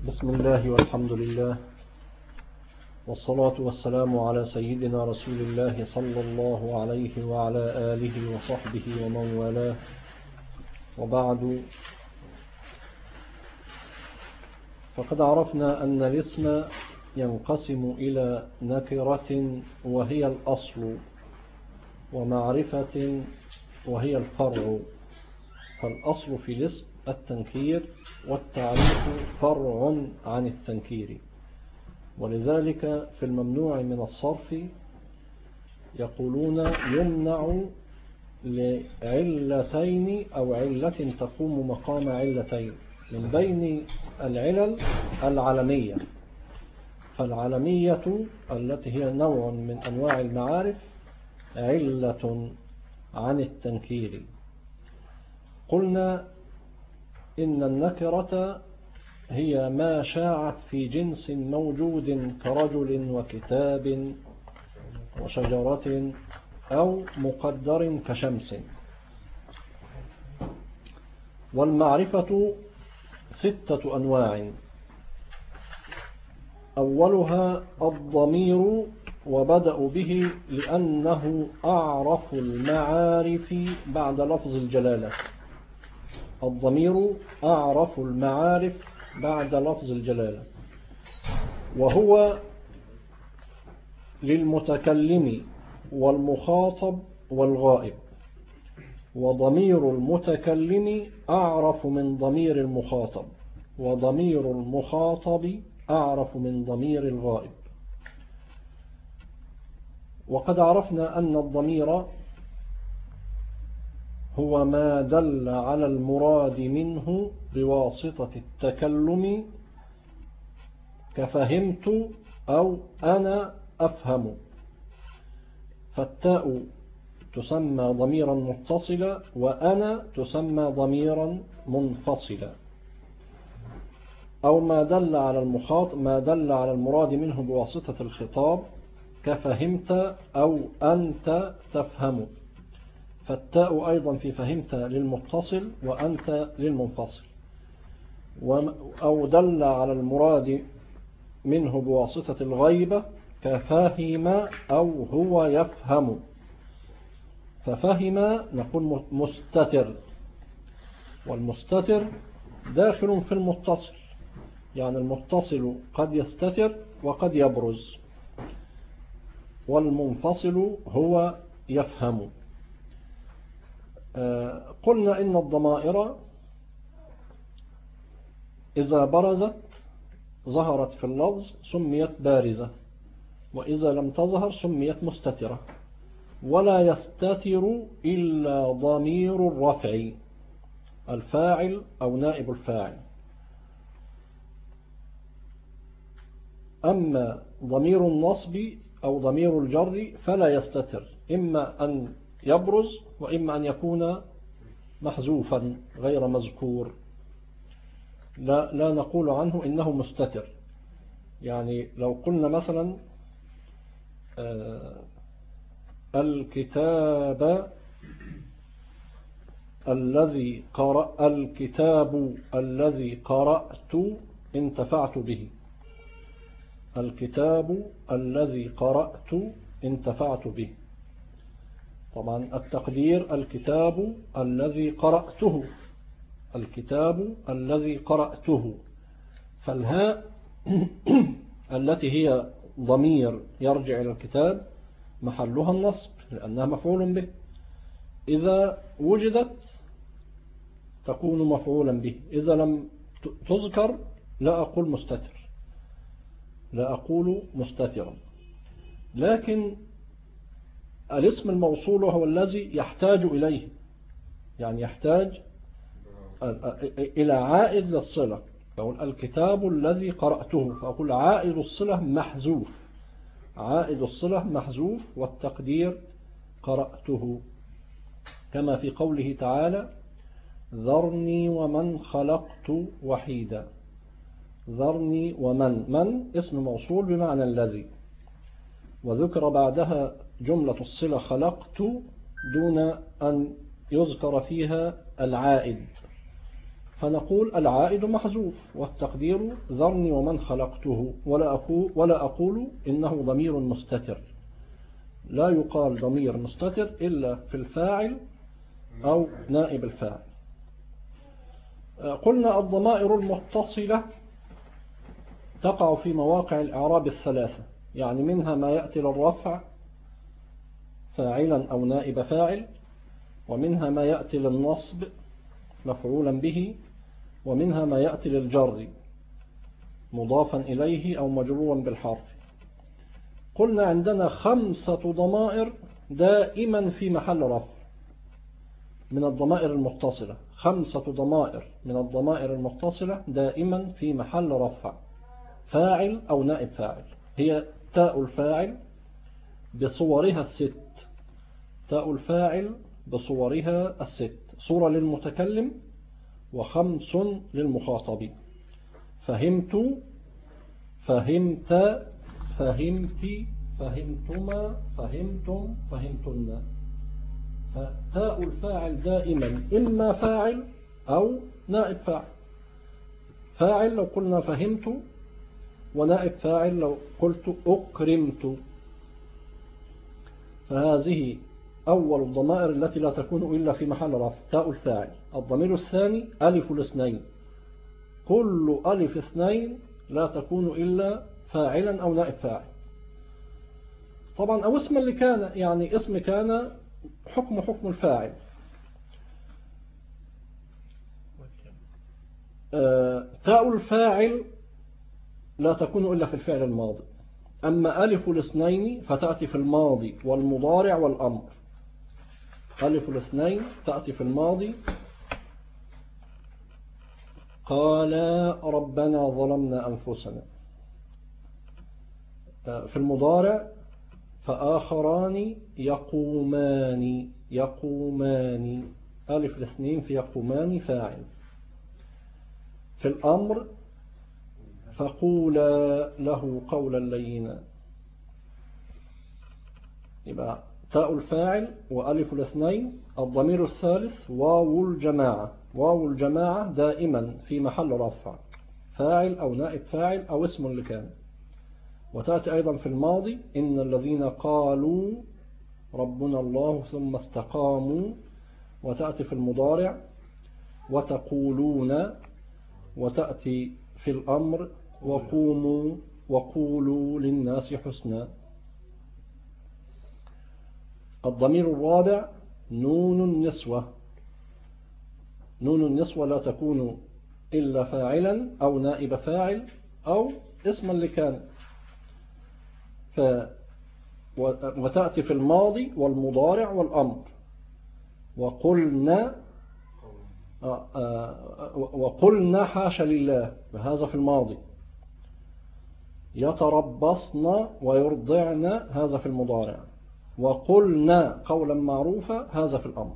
بسم الله والحمد لله والصلاة والسلام على سيدنا رسول الله صلى الله عليه وعلى آله وصحبه ومن والاه، وبعد. فقد عرفنا أن الاسم ينقسم إلى نكرة وهي الأصل، ومعرفة وهي الفرع. فالأصل في الاسم التنكير، والتعريف فرع عن التنكير. ولذلك في الممنوع من الصرف يقولون يمنع لعلتين أو علة تقوم مقام علتين. من بين العلل العلمية، فالعلمية التي هي نوع من أنواع المعارف علة عن التنكير. قلنا إن النكرة هي ما شاعت في جنس موجود كرجل وكتاب وشجرة أو مقدر كشمس. والمعرفة 6 أنواع. أولها الضمير، وبدأوا به لأنه أعرف المعارف بعد لفظ الجلالة. الضمير أعرف المعارف بعد لفظ الجلالة، وهو للمتكلم والمخاطب والغائب. وضمير المتكلم أعرف من ضمير المخاطب، وضمير المخاطب أعرف من ضمير الغائب. وقد عرفنا أن الضمير هو ما دل على المراد منه بواسطة التكلم، كفهمت أو أنا أفهم. فالتاء تسمى ضميرا متصلا، وأنا تسمى ضميرا منفصلا. أو ما دل على المراد منه بواسطة الخطاب، كفهمت أو أنت تفهم. فالتاء أيضا في فهمت للمتصل، وأنت للمنفصل. أو دل على المراد منه بواسطة الغيبة، كفهم أو هو يفهم. ففهم نقول مستتر، والمستتر داخل في المتصل، يعني المتصل قد يستتر وقد يبرز، والمنفصل هو يفهم. قلنا إن الضمائر إذا برزت ظهرت في اللفظ سميت بارزة، وإذا لم تظهر سميت مستترة. ولا يستتر إلا ضمير الرفع، الفاعل أو نائب الفاعل. أما ضمير النصب أو ضمير الجر فلا يستتر، إما أن يبرز وإما أن يكون محذوفا غير مذكور. لا نقول عنه إنه مستتر. يعني لو قلنا مثلا الكتاب الذي قرأت انتفعت به. الكتاب الذي قرأت انتفعت به. طبعا التقدير الكتاب الذي قرأته، الكتاب الذي قرأته. فالهاء التي هي ضمير يرجع إلى الكتاب محلها النصب، لأنها مفعول به. إذا وجدت تكون مفعولا به. إذا لم تذكر لا أقول مستتر، لا أقول مستترا. لكن الاسم الموصول هو الذي يحتاج إليه، يعني يحتاج إلى عائد للصلة. يقول الكتاب الذي قرأته، فأقول عائد الصلة محذوف، عائد الصلة محذوف، والتقدير قرأته. كما في قوله تعالى ذرني ومن خلقت وحيدا. ذرني ومن، من اسم موصول بمعنى الذي، وذكر بعدها جملة الصلة خلقت دون أن يذكر فيها العائد. فنقول العائد محذوف، والتقدير ذرني ومن خلقته، ولا أقول إنه ضمير مستتر. لا يقال ضمير مستتر إلا في الفاعل أو نائب الفاعل. قلنا الضمائر المتصلة تقع في مواقع الإعراب الثلاثة، يعني منها ما يأتي للرفع فاعلا أو نائب فاعل، ومنها ما يأتي للنصب مفعولا به، ومنها ما يأتي للجر مضافا إليه أو مجرورا بالحرف. قلنا عندنا 5 ضمائر دائما في محل رفع من الضمائر المتصلة، 5 ضمائر من الضمائر المتصلة دائما في محل رفع فاعل أو نائب فاعل. هي تاء الفاعل بصورها 6، تاء الفاعل بصورها 6، صورة للمتكلم و5 للمخاطب. فهمت، فهمت، فهمت، فهمتما، فهمتم، فهمتن. فتاء الفاعل دائما إما فاعل أو نائب فاعل. فاعل لو قلنا فهمت، ونائب فاعل لو قلت أكرمت. فهذه أول الضمائر التي لا تكون إلا في محل رفع، تاء الفاعل. الضمير الثاني ألف الاثنين، كل ألف اثنين لا تكون إلا فاعلا أو نائب فاعل طبعا، أو اسم اللي كان، يعني اسم كان حكم الفاعل. تاء الفاعل لا تكون إلا في الفعل الماضي. أما ألف الاثنين فتأتي في الماضي والمضارع والأمر. ألف الاثنين تأتي في الماضي، قال ربنا ظلمنا أنفسنا. في المضارع فآخران يقومان، يقومان، ألف الاثنين في يقومان فاعل. في الأمر فقولا له قولا لينا. يبقى تاء الفاعل وألف الاثنين. الضمير الثالث واو الجماعة، واو الجماعة دائما في محل رفع فاعل أو نائب فاعل أو اسم لكان. وتأتي أيضا في الماضي إن الذين قالوا ربنا الله ثم استقاموا. وتأتي في المضارع وتقولون. وتأتي في الأمر وقوموا وقولوا للناس حسنا. الضمير الرابع نون النسوة. نون النسوة لا تكون إلا فاعلا أو نائب فاعل أو اسما لكان. وتأتي في الماضي والمضارع والأمر. وقلنا حاشا لله، هذا في الماضي. يتربصن ويرضعن، هذا في المضارع. وقلنا قولا معروفا، هذا في الأمر.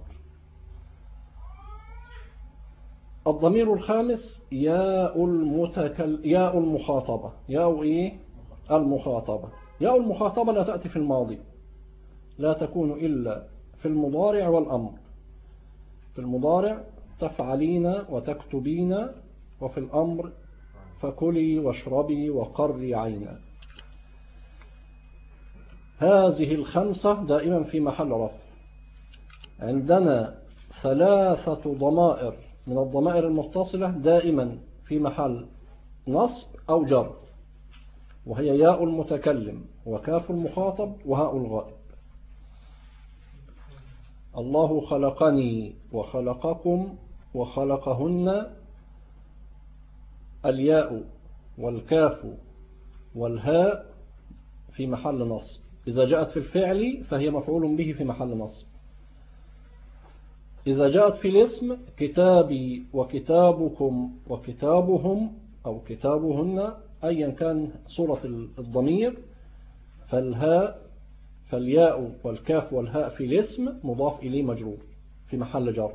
الضمير الخامس ياء المخاطبة. ياء إيه؟ المخاطبة. ياء المخاطبة لا تأتي في الماضي، لا تكون إلا في المضارع والأمر. في المضارع تفعلين وتكتبين، وفي الأمر فكلي واشربي وقري عينا. هذه الخمسة دائما في محل رفع. عندنا 3 ضمائر من الضمائر المتصلة دائما في محل نصب أو جر، وهي ياء المتكلم وكاف المخاطب وهاء الغائب. الله خلقني وخلقكم وخلقهن. الياء والكاف والهاء في محل نصب. إذا جاءت في الفعل فهي مفعول به في محل نصب. إذا جاءت في الاسم كتابي وكتابكم وكتابهم أو كتابهن، أيا كان صورة الضمير، فالياء والكاف والهاء في الاسم مضاف إليه مجرور في محل جر.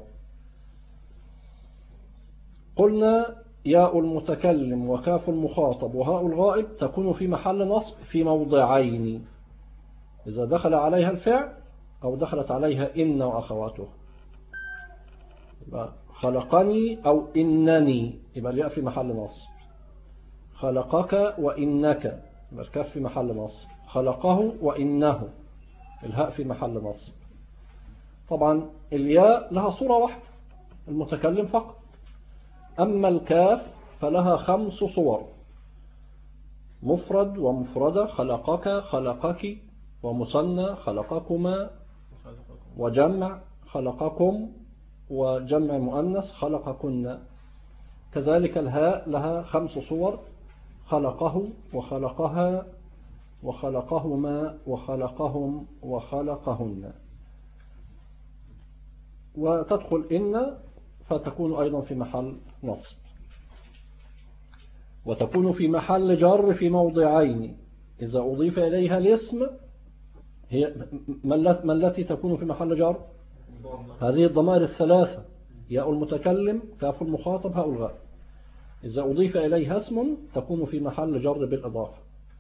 قلنا ياء المتكلم وكاف المخاطب وهاء الغائب تكون في محل نصب في موضعين: إذا دخل عليها الفعل أو دخلت عليها إن وأخواته. خلقني أو إنني يبقى الياء في محل نصب. خلقك وإنك يبقى الكاف في محل نصب. خلقه وإنه الهاء في محل نصب. طبعا الياء لها صورة واحدة المتكلم فقط، أما الكاف فلها 5 صور: مفرد ومفردة، خلقك خلقك، ومثنى خلقكما، وجمع خلقكم، وجمع مؤنث خلقكن. كذلك الهاء لها 5 صور: خلقه وخلقها وخلقهما وخلقهم وخلقهن. وتدخل إن فتكون أيضا في محل نصب، وتكون في محل جر في موضعين إذا أضيف إليها الاسم. هي ما التي تكون في محل جر؟ هذه الضمائر الثلاثة: ياء المتكلم، كاف المخاطب، هاء الغائب. إذا أضيف إليها اسم تكون في محل جر بالإضافة.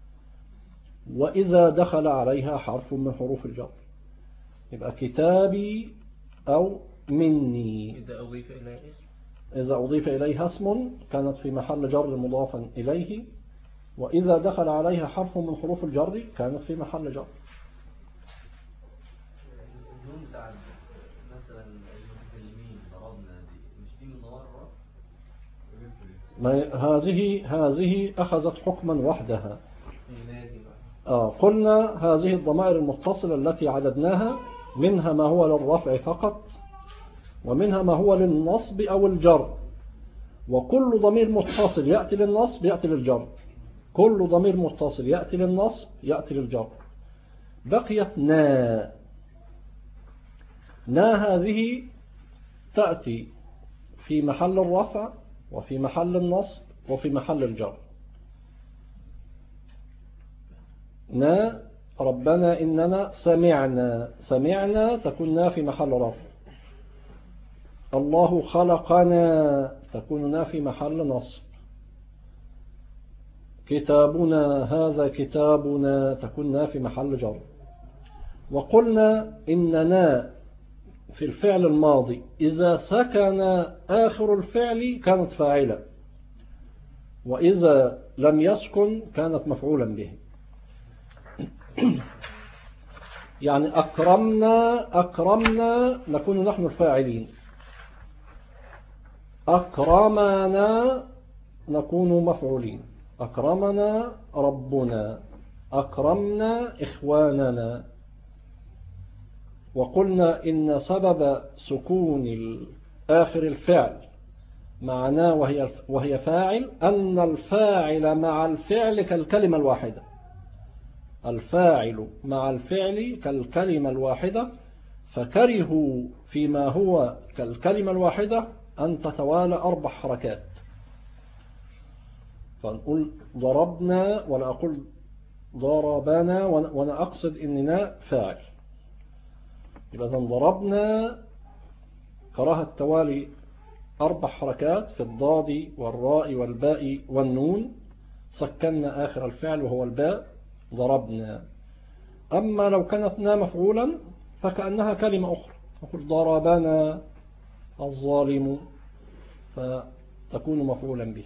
وإذا دخل عليها حرف من حروف الجر يبقى كتابي أو مني. إذا أضيف إليها اسم كانت في محل جر مضافا إليه، وإذا دخل عليها حرف من حروف الجر كانت في محل جر. مثلا المتكلمين ضربنا دي مش دي من هذه أخذت حكما وحدها. قلنا هذه الضمائر المتصلة التي عددناها منها ما هو للرفع فقط، ومنها ما هو للنصب أو الجر، وكل ضمير متصل يأتي للنصب يأتي للجر، كل ضمير متصل يأتي للنصب يأتي للجر. بقيت نا. نا هذه تأتي في محل الرفع وفي محل النصب وفي محل الجر. نا ربنا إننا سمعنا، سمعنا تكون نا في محل رفع. الله خلقنا تكون نا في محل نصب. كتابنا هذا كتابنا تكون نا في محل جر. وقلنا إننا في الفعل الماضي إذا سكن آخر الفعل كانت فاعلة، وإذا لم يسكن كانت مفعولا به. يعني أكرمنا نكون نحن الفاعلين، أكرمنا نكون مفعولين. أكرمنا ربنا، أكرمنا إخواننا. وقلنا إن سبب سكون آخر الفعل معناه وهي فاعل أن الفاعل مع الفعل كالكلمة الواحدة. الفاعل مع الفعل كالكلمة الواحدة، فكرهوا فيما هو كالكلمة الواحدة أن تتوالى 4 حركات. فنقول ضربنا ولا أقول ضربنا وأنا أقصد إننا فاعل. إذا ضربنا كراهة توالي 4 حركات في الضاد والراء والباء والنون، سكننا آخر الفعل وهو الباء ضربنا. أما لو كانت نا مفعولا فكأنها كلمة أخرى، نقول ضربنا الظالم فتكون مفعولا به.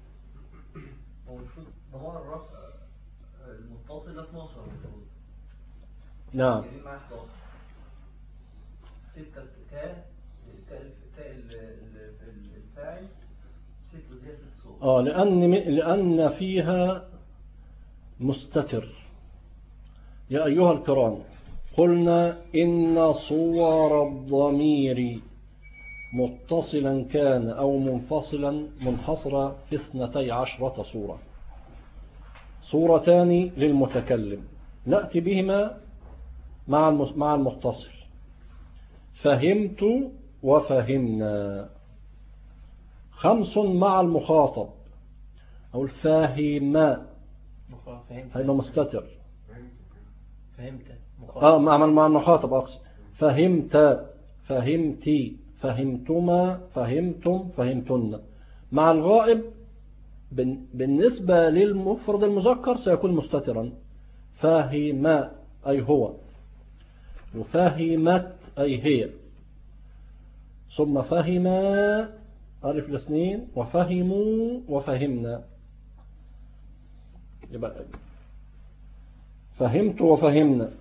ضمائر الرفع المتصلة 12 المفروض. نعم. 6 الفاعل 6 وزي 6 صور. لأن فيها مستتر. يا أيها الكرام، قلنا إن صور الضمير متصلا كان أو منفصلا منحصرة في 12 صورة. صورتان للمتكلم نأتي بهما مع المتصل: فهمت وفهمنا. 5 مع المخاطب أو الفاهم، هذا مستتر. مع المخاطب أقصد: فهمت، فهمتي، فهمتما، فهمتم، فهمتن. مع الغائب بالنسبة للمفرد المذكر سيكون مستترا: فهم أي هو، وفهمت أي هي. ثم فهما ألف الاثنين وفهموا وفهمنا. يبقى فهمت وفهمنا،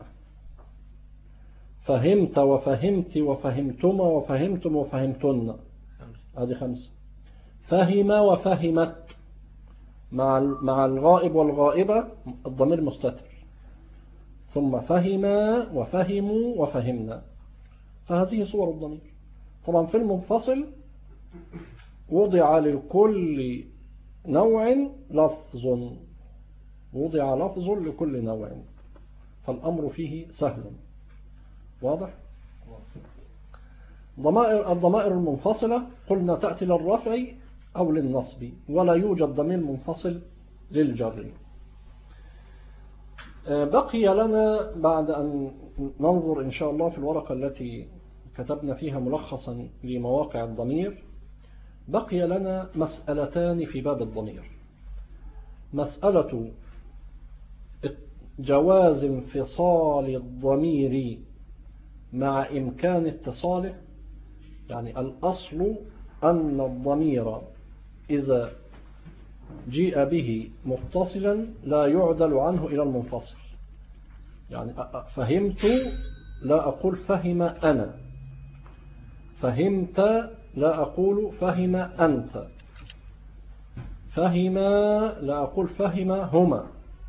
فهمت وفهمت وفهمتما وفهمتم وفهمتن، هذه 5. فهم وفهمت مع الغائب والغائبة الضمير مستتر. ثم فهم وفهموا وفهمنا، فهذه صور الضمير. طبعا في المنفصل وضع لكل نوع لفظ، وضع لفظ لكل نوع، فالأمر فيه سهل. واضح؟ الضمائر المنفصلة قلنا تأتي للرفع أو للنصب، ولا يوجد ضمير منفصل للجر. بقي لنا بعد أن ننظر إن شاء الله في الورقة التي كتبنا فيها ملخصا لمواقع الضمير، بقي لنا مسألتان في باب الضمير. مسألة جواز انفصال الضمير مع إمكان اتصاله، يعني الأصل أن الضمير إذا جيء به متصلا لا يعدل عنه إلى المنفصل. يعني فهمت لا أقول فهم أنا، فهمت لا أقول فهم أنت، فهم لا أقول فهم هما.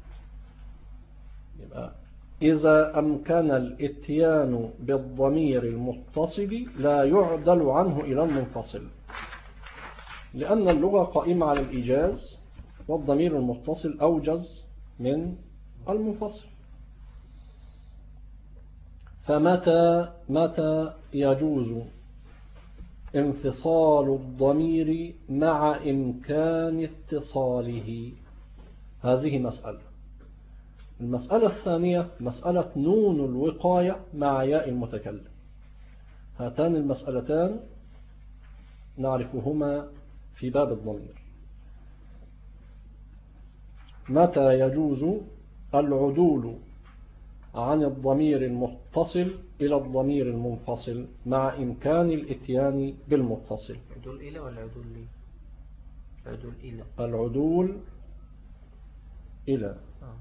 يبقى إذا أمكن الاتيان بالضمير المتصل لا يعدل عنه إلى المنفصل، لأن اللغة قائمة على الإيجاز، والضمير المتصل أوجز من المنفصل. فمتى يجوز انفصال الضمير مع إمكان اتصاله؟ هذه مسألة. المسألة الثانية مسألة نون الوقاية مع ياء المتكلم. هاتان المسألتان نعرفهما في باب الضمير. متى يجوز العدول عن الضمير المتصل إلى الضمير المنفصل مع إمكان الاتيان بالمتصل؟ عدول إلى ولا عدول لي؟ عدول إلى. العدول إلى.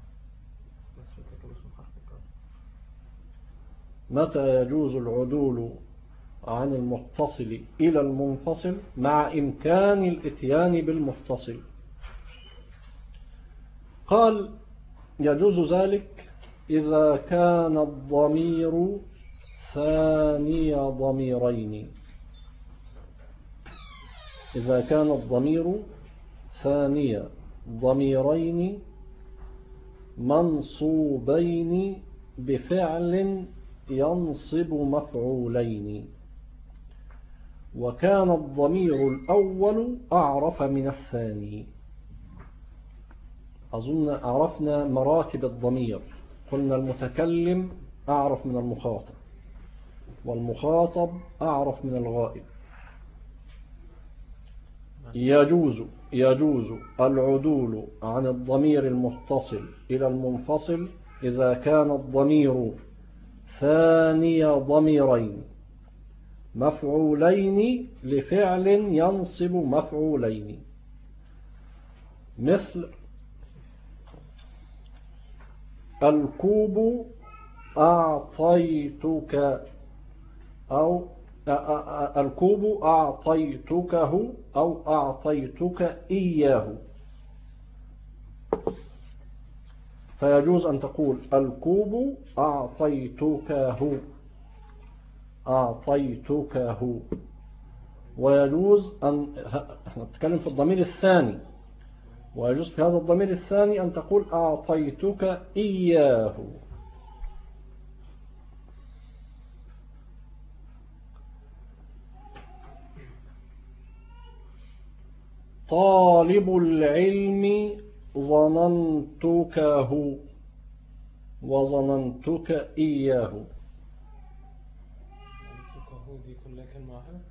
متى يجوز العدول عن المتصل إلى المنفصل مع إمكان الاتيان بالمتصل؟ قال يجوز ذلك إذا كان الضمير ثاني ضميرين. إذا كان الضمير ثاني ضميرين منصوبين بفعل ينصب مفعولين، وكان الضمير الأول أعرف من الثاني. أظن عرفنا مراتب الضمير. قلنا المتكلم أعرف من المخاطب، والمخاطب أعرف من الغائب. يجوز العدول عن الضمير المتصل إلى المنفصل إذا كان الضمير ثاني ضميرين مفعولين لفعل ينصب مفعولين، مثل الكوب أعطيتك، أو الكوب أعطيتكه أو أعطيتك إياه. فيجوز أن تقول الكوب أعطيتكه، أعطيتكه. ويجوز أن نتكلم في الضمير الثاني، ويجوز في هذا الضمير الثاني أن تقول أعطيتك إياه. طالب العلم ظننتكه وظننتك إياه. دي كلها كلمة واحدة؟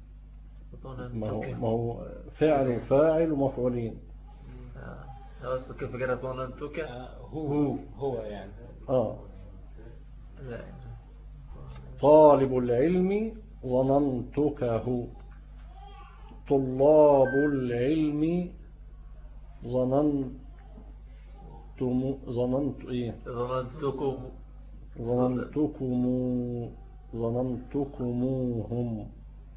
ما هو فعل وفاعل ومفعولين. كيف قرأت ظننتك؟ هو يعني طالب العلم ظننتكه. طلاب العلم ظننتكموهم.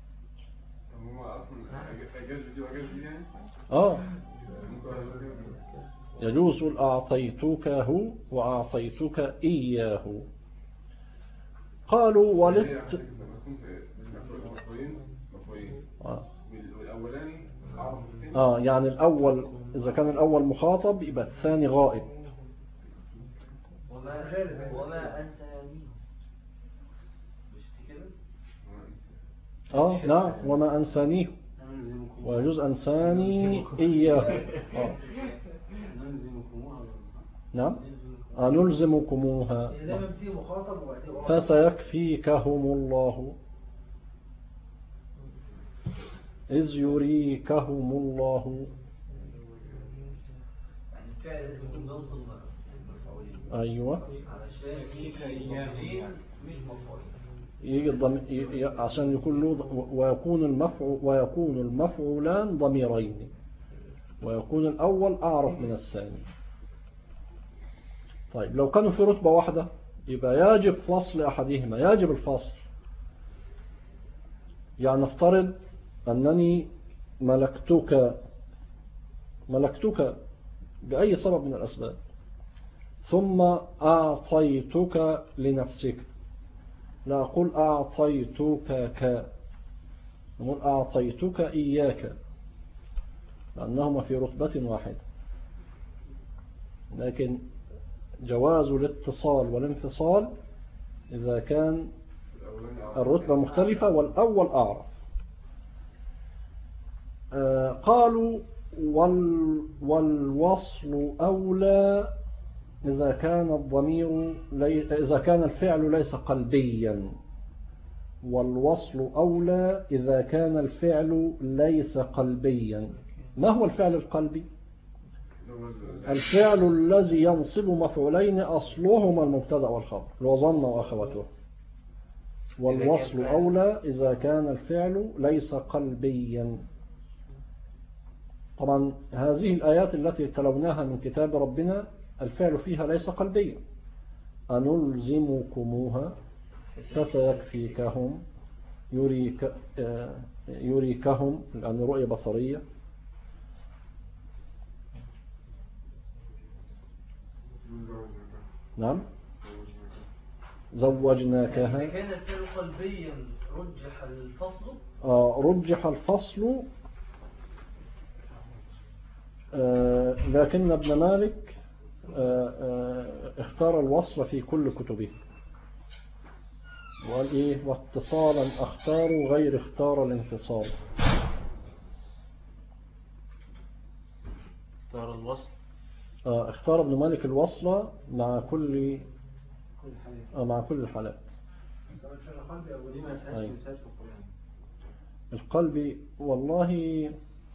يجوز أعطيتكه وأعطيتك إياه. قالوا ولت يعني الأول إذا كان الأول مخاطب يبقى الثاني غائب. وما أنسانيه مش كده؟ نعم وما أنسانيه ويجوز أنساني إياه. نعم نلزمكموها فسيكفيكهم الله إذ يريكهم الله. أيوة عشان يكون ويكون المفعولان ضميرين ويكون الأول أعرف من الثاني. طيب لو كانوا في رتبة واحدة يبقى يجب فصل أحدهما، يجب الفصل. يعني نفترض أنني ملكتك بأي سبب من الأسباب ثم أعطيتك لنفسك، لا أقول أعطيتك نقول أعطيتك إياك لأنهما في رتبة واحدة. لكن جواز الاتصال والانفصال إذا كان الرتبة مختلفة والأول أعرف. قالوا والوصل أولى إذا كان الفعل ليس قلبيا. والوصل أولى إذا كان الفعل ليس قلبيا. ما هو الفعل القلبي؟ الفعل الذي ينصب مفعولين أصلهما المبتدأ والخبر وظن وأخواته. والوصل أولى إذا كان الفعل ليس قلبيا. طبعا هذه الآيات التي تلوناها من كتاب ربنا الفعل فيها ليس قلبيا. أنلزمكموها فسيكفيكهم يريكهم لأن رؤية بصرية. نعم زوجناكها. كان الفعل قلبيا رجح الفصل. رجح الفصل لكن ابن مالك اختار الوصل في كل كتبه وقال ايه واتصالا اختار غير اختار الانفصال. اختار الوصل. اختار ابن مالك الوصل مع كل الحالات. القلب والله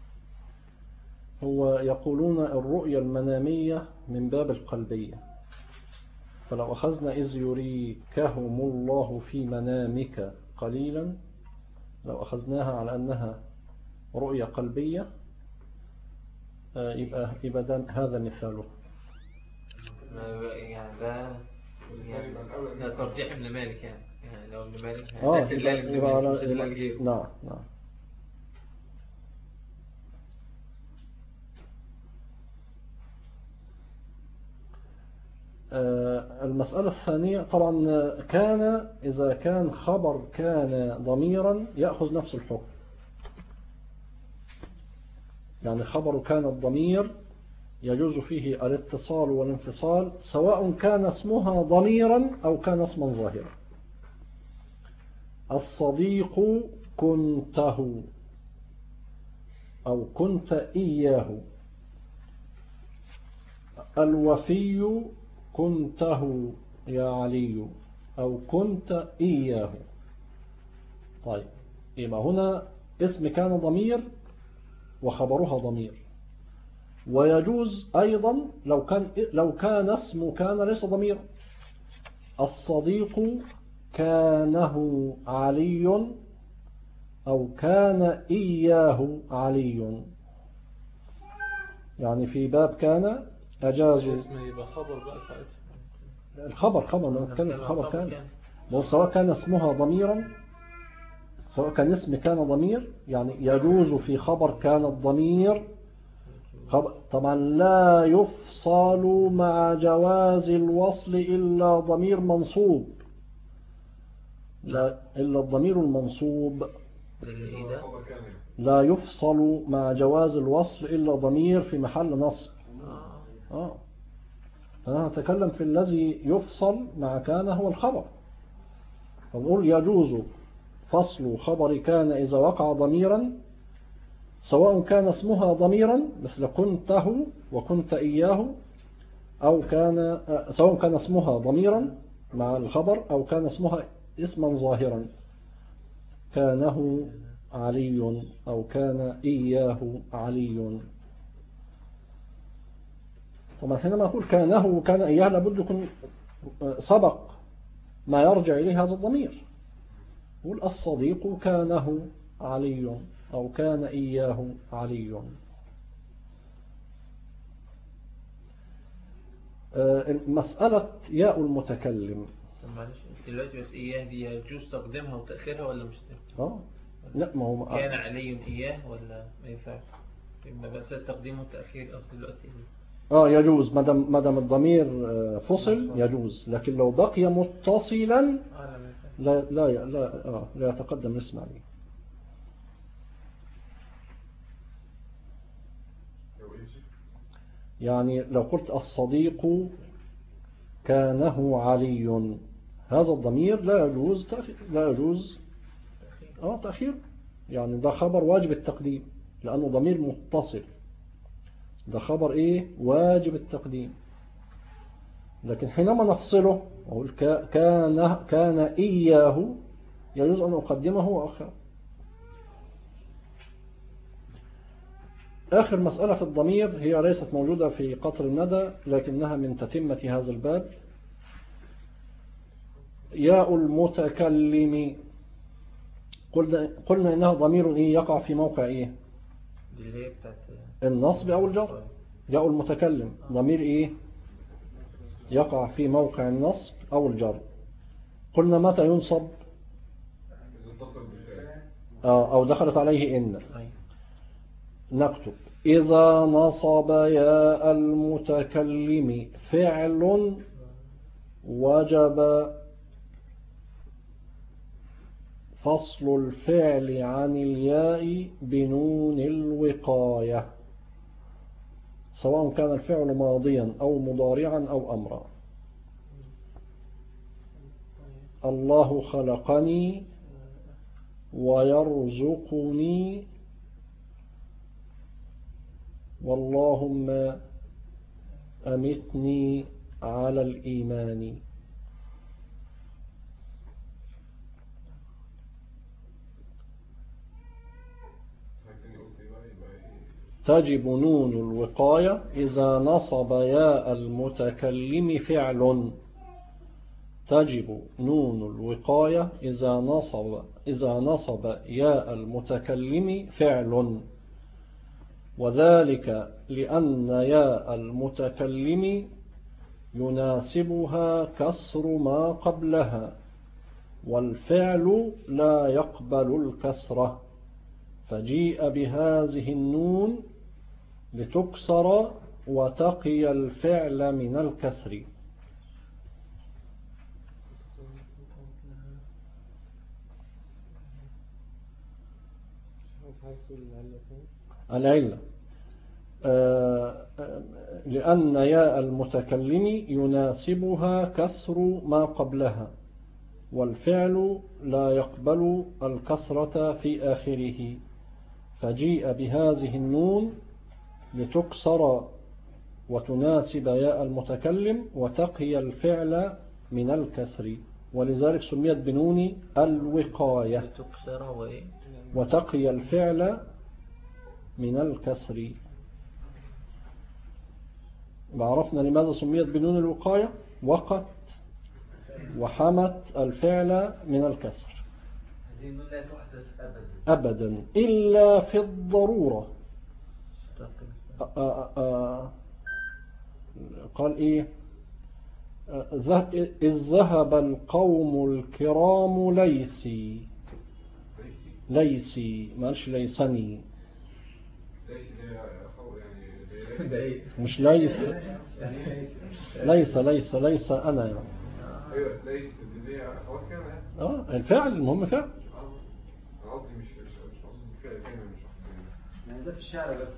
هو يقولون الرؤية المنامية من باب القلبية. فلو أخذنا إذ يريكهم الله في منامك قليلا لو أخذناها على أنها رؤية قلبية يبقى هذا مثاله. يعني ده ترجيح ابن مالك يعني لو ابن مالك نعم. المسألة الثانية طبعا كان إذا كان خبر كان ضميرا يأخذ نفس الحكم. يعني خبر كان الضمير يجوز فيه الاتصال والانفصال سواء كان اسمها ضميرا أو كان اسما ظاهرا. الصديق كنته أو كنت إياه. الوفي كنته يا علي أو كنت إياه. طيب يبقى هنا اسم كان ضمير وخبرها ضمير. ويجوز أيضا لو كان اسم كان ليس ضمير. الصديق كانه علي أو كان إياه علي. يعني في باب كان أجازوا اسمه يبقى خبر بقى ساعتها. الخبر نتكلم في خبر كان. سواء كان اسمها ضميرا، سواء كان اسم كان ضمير، يعني يجوز في خبر كان الضمير طبعا لا يفصل مع جواز الوصل إلا ضمير منصوب، لا إلا الضمير المنصوب لا يفصل مع جواز الوصل إلا ضمير في محل نصب. فأنا أتكلم في الذي يفصل مع كان هو الخبر، فنقول يجوز فصل خبر كان إذا وقع ضميرا، سواء كان اسمها ضميرا مثل كنته وكنت إياه، أو كان سواء كان اسمها ضميرا مع الخبر أو كان اسمها اسما ظاهرا، كانه علي أو كان إياه علي. طبعا حينما أقول كانه وكان إياه لابد يكون سبق ما يرجع إليه هذا الضمير. قول الصديق كانه علي أو كان إياه علي. مسألة ياء المتكلم، معلش دلوقتي بس إياه دي يجوز تقديمها وتأخيرها ولا مش تقديمها؟ لا ما هو كان علي إياه ولا ما ينفعش؟ إما بس التقديم والتأخير أصل دلوقتي يجوز ما دام الضمير فصل يجوز، لكن لو بقي متصلا لا يتقدم الاسم عليه. يعني لو قلت الصديق كانه علي، هذا الضمير لا يجوز تأخير، يعني ده خبر واجب التقديم لأنه ضمير متصل، ده خبر واجب التقديم. لكن حينما نفصله أقول كان إياه يجوز أن أقدمه وأخره. آخر مسألة في الضمير هي ليست موجودة في قطر الندى لكنها من تتمة هذا الباب. ياء المتكلم قلنا إنها ضمير يقع في موقع النصب أو الجر. ياء المتكلم ضمير يقع في موقع النصب أو الجر. قلنا متى ينصب أو دخلت عليه إن. نكتب إذا نصب ياء المتكلم فعل وجب فصل الفعل عن الياء بنون الوقاية، سواء كان الفعل ماضيا أو مضارعا أو أمرا. الله خلقني ويرزقني واللهم أمتني على الإيمان. تجب نون الوقاية إذا نصب ياء المتكلم فعل. تجب نون الوقاية إذا نصب ياء المتكلم فعل، وذلك لأن ياء المتكلم يناسبها كسر ما قبلها، والفعل لا يقبل الكسرة، فجيء بهذه النون لتكسر وتقي الفعل من الكسر. العلة لأن ياء المتكلم يناسبها كسر ما قبلها، والفعل لا يقبل الكسرة في آخره، فجيء بهذه النون لتكسر وتناسب ياء المتكلم وتقي الفعل من الكسر، ولذلك سميت بنون الوقاية، وتقي الفعل من الكسر. وعرفنا لماذا سميت بنون الوقاية، وقت وحمت الفعل من الكسر. هذه النون لا تحدث أبدا. أبدا إلا في الضرورة. قال إيه؟ إذ ذهب القوم الكرام ليسي ما قالش ليسني، مش ليس ليس أنا يعني. ايوه ليس دي اخوات كده. الفعل المهم فعل. انا قصدي مش قصدي فعل كده، مش يعني ده في الشعر بس.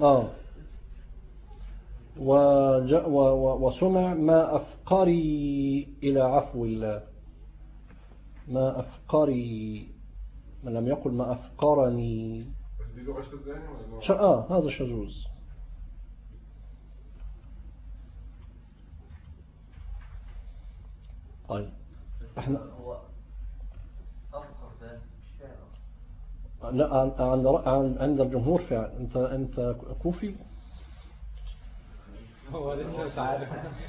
وسمع ما أفقري إلى عفو الله، ما أفقري، من لم يقل ما أفقرني. بس دي لغة شاذة ولا هذا شذوذ. طيب احنا هو أفخر ده مش فعل. لا، عند الجمهور فعل. انت كوفي. هو لسه مش عارف.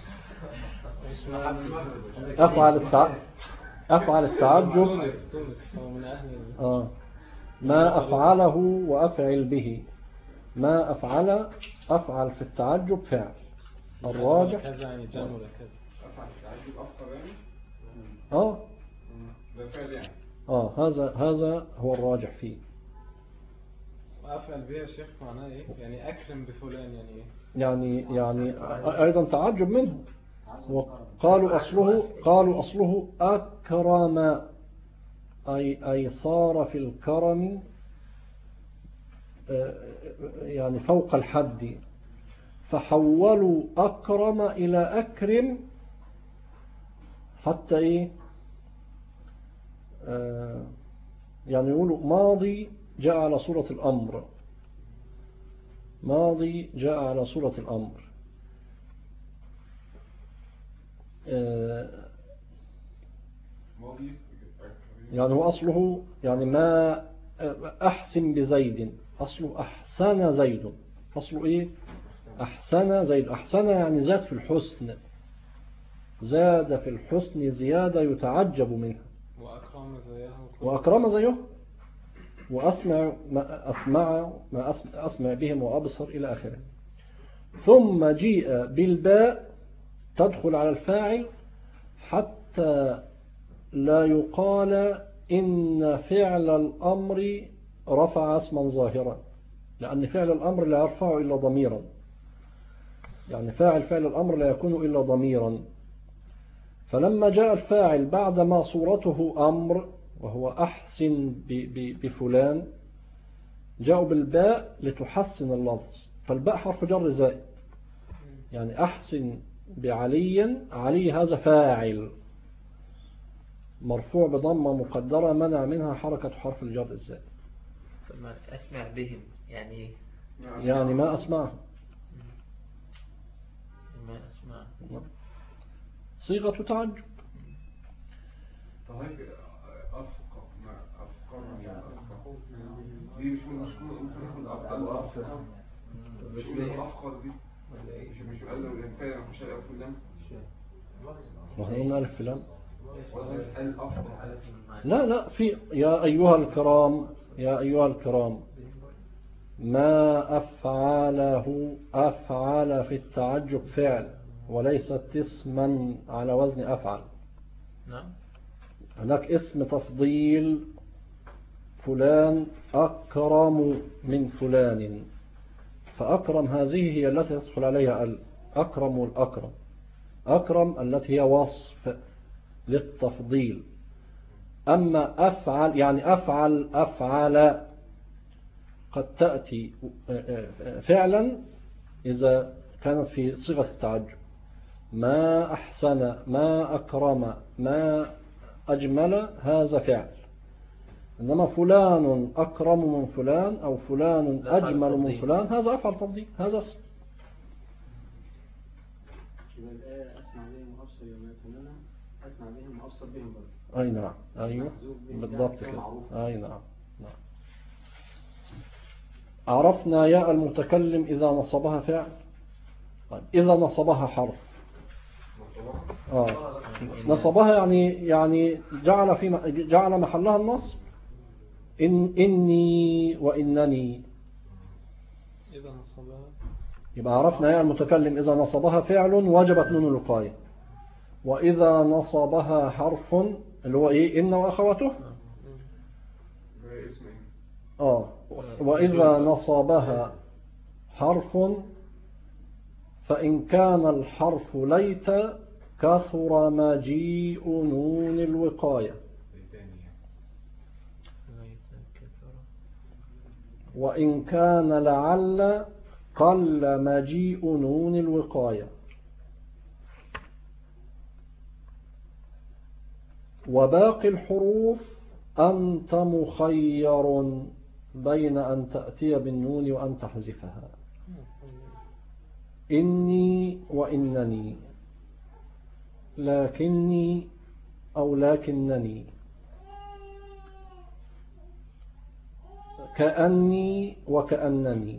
أفعل التعجب. تونس هو من أهل. ما أفعله وأفعل به. ما أفعل في التعجب فعل. الراجح كذا يعني جمع ولا كذا. افعل التعجب افضل يعني. ده فعل يعني. هذا هو الراجح فيه. وأفعل به يا شيخ معناه إيه؟ يعني أكرم بفلان يعني إيه؟ يعني أيضا تعجب منه. قالوا أصله أكرم، أي صار في الكرم يعني فوق الحد، فحولوا أكرم إلى أكرم حتى إيه، يعني يقولوا ماضي جاء على صورة الأمر، ماضي جاء على صورة الأمر. يعني هو أصله يعني ما أحسن بزيد، أصله أحسن زيد. أصله إيه؟ أحسن زيد. أحسن يعني زاد في الحسن، زاد في الحسن زيادة يتعجب منها. وأكرم زيه وأسمع ما أسمع بهم وأبصر إلى آخره. ثم جيء بالباء تدخل على الفاعل حتى لا يقال إن فعل الأمر رفع اسما ظاهرا، لأن فعل الأمر لا يرفع إلا ضميرا، يعني فعل الأمر لا يكون إلا ضميرا. فلما جاء الفاعل بعدما صورته أمر وهو أحسن بفلان، جاءوا بالباء لتحسن اللفظ، فالباء حرف جر زائد، يعني أحسن بعلي، علي هذا فاعل مرفوع بضمة مقدرة منع منها حركة حرف الجر الزائد. ما أسمع بهم يعني يعني ما أسمعه، ما أسمع صيغة تعجب. طيب أفقه ما أفقه دي مش ممكن أفقه مش أفقه دي مش قال له الإنفاع مش ألف فلان ما قلنا ألف فلان. لا في يا أيها الكرام ما أفعله أفعل في التعجب فعل وليست اسما على وزن أفعل. نعم. هناك اسم تفضيل، فلان أكرم من فلان، فأكرم هذه هي التي تدخل عليها الأكرم والأكرم. أكرم التي هي وصف للتفضيل. أما أفعل يعني أفعل قد تأتي فعلا إذا كانت في صيغة التعجب، ما أحسن ما أكرم ما أجمل هذا فعل. إنما فلان أكرم من فلان أو فلان أجمل من فلان هذا أفعل تفضيل، هذا اسم. أسمع بهم وأبصر يوم يتنون، أسمع بهم وأبصر بهم برضه. أي نعم، أيوه بالضبط كده. أي نعم. عرفنا ياء المتكلم إذا نصبها فعل. طيب إذا نصبها حرف، نصبها يعني جعل محلها النصب إني وإنني. إذا نصبها يبقى عرفنا يا المتكلم إذا نصبها فعل وجبت نون الوقاية، وإذا نصبها حرف اللي هو إيه إن وأخواته وإذا نصبها حرف فإن كان الحرف ليت كثر مجيء نون الوقاية، وإن كان لعل قل مجيء نون الوقاية. وباقي الحروف أنت مخير بين أن تأتي بالنون وأن تحذفها. إني وإنني، لكني أو لكنني، كأني وكأنني.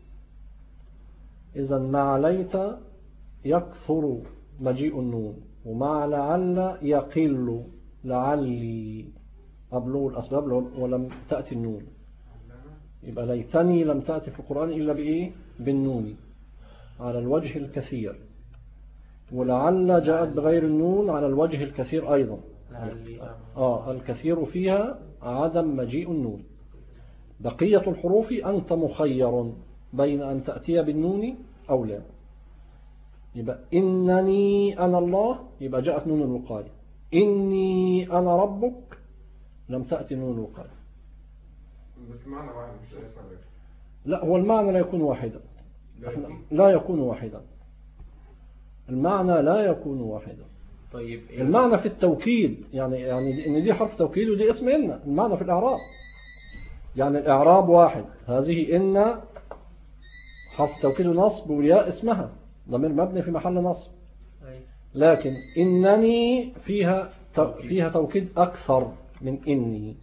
إذن مع ليت يكثر مجيء النون، ومع لعل يقل لعلي أبلغ الأسباب ولم تأتي النون. يبقى ليتني لم تأتي في القرآن إلا بإيه؟ بالنون على الوجه الكثير، ولعل جاءت بغير النون على الوجه الكثير أيضا. الكثير فيها عدم مجيء النون. بقية الحروف أنت مخير بين أن تأتي بالنون أو لا. يبقى إنني أنا الله، يبقى جاءت نون الوقاية. إني أنا ربك، لم تأتي نون الوقاية. بس معنى واحد مش أي فرق. لا، هو المعنى لا يكون واحدا. لا يكون واحدا، المعنى لا يكون واحدا. طيب المعنى في التوكيد، يعني إن دي حرف توكيد ودي اسم إن. المعنى في الإعراب، يعني الإعراب واحد. هذه إن حرف توكيد ونصب، والياء اسمها ضمير مبني في محل نصب. لكن إنني فيها توكيد أكثر من إني.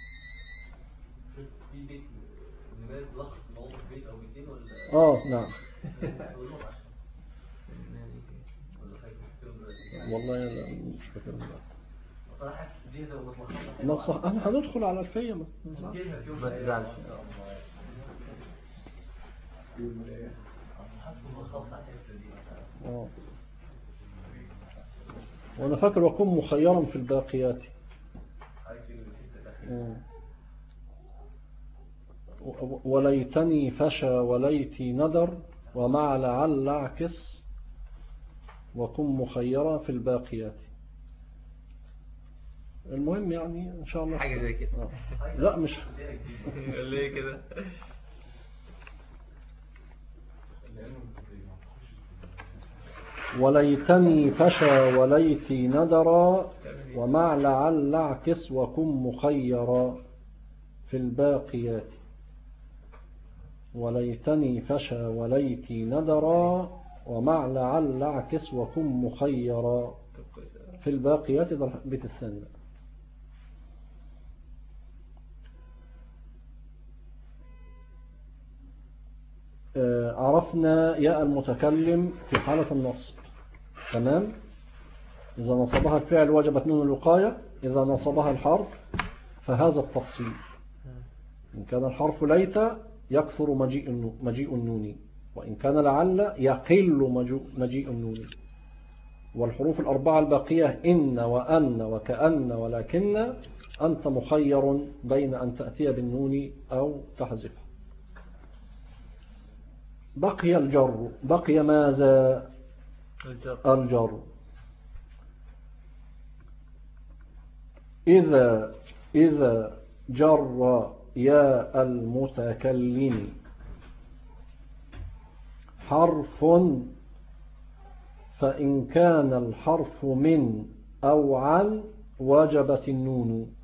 في بيت نبات لخص موضوع بيت أو بيتين ولا نعم. والله مش فاكر دلوقتي. أنا هندخل على الفية ما تزعلش. وأنا فاكر وكن مخيرا في الباقيات. وليتني فشى وليتي ندر ومع لعل اعكس وكن مخيرا في الباقيات. المهم يعني إن شاء الله حاجة زي كده. لا مش ليه كده؟ وليتني فشى وليتي ندرا ومع لعل اعكس وكن مخيرا في الباقيات. وليتني فشى وليتي ندرا ومع لعل اعكس وكن مخيرا في الباقيات. ده البيت الثاني. عرفنا ياء المتكلم في حالة النصب. تمام. إذا نصبها الفعل وجبت نون الوقاية، إذا نصبها الحرف فهذا التفصيل. إن كان الحرف ليت يكثر مجيء النون، وإن كان لعل يقل مجيء النون. والحروف الأربعة الباقية إن وأن وكأن ولكن أنت مخير بين أن تأتي بالنون أو تحذفها. بقي الجر. بقي ماذا؟ الجر. إذا جر يا المتكلم حرف فإن كان الحرف من أو عن وجبت النون.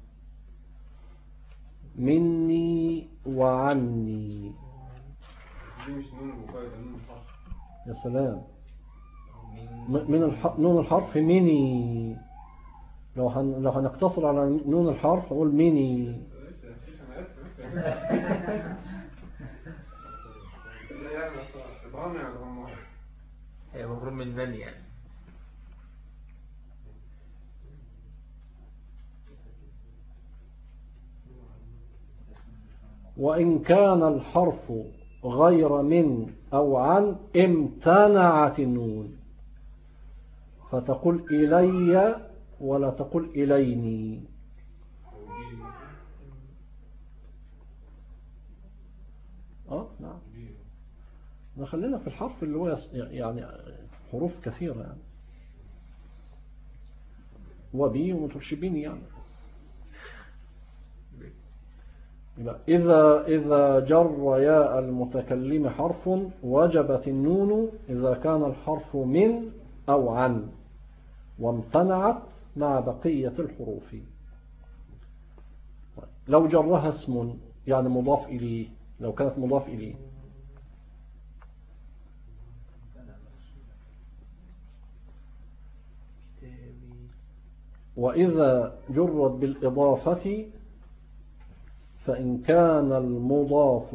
مني وعني. يا سلام. نون الحرف مني. لو هنقتصر على نون الحرف نقول مني. هي مفروض من من يعني. وإن كان الحرف غير من أو عن امتنعت النون، فتقول إلي ولا تقول إليني. نعم. خلينا في الحرف اللي هو يعني حروف كثيرة يعني، وبي ومترشبيني يعني. إذا جر ياء المتكلم حرف وجبت النون إذا كان الحرف من أو عن، وامتنعت مع بقية الحروف. لو جرها اسم يعني مضاف إليه، لو كانت مضاف إليه، وإذا جرت بالإضافة فإن كان المضاف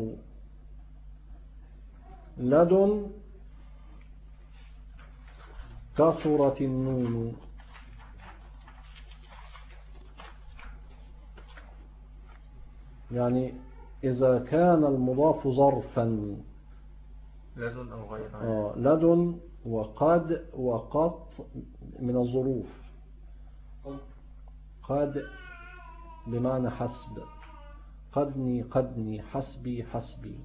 لدن كسرت النون. يعني إذا كان المضاف ظرفا لدن أو غيرها، لدن وقد وقط من الظروف. قد بمعنى حسب، قدني قدني، حسبي حسبي،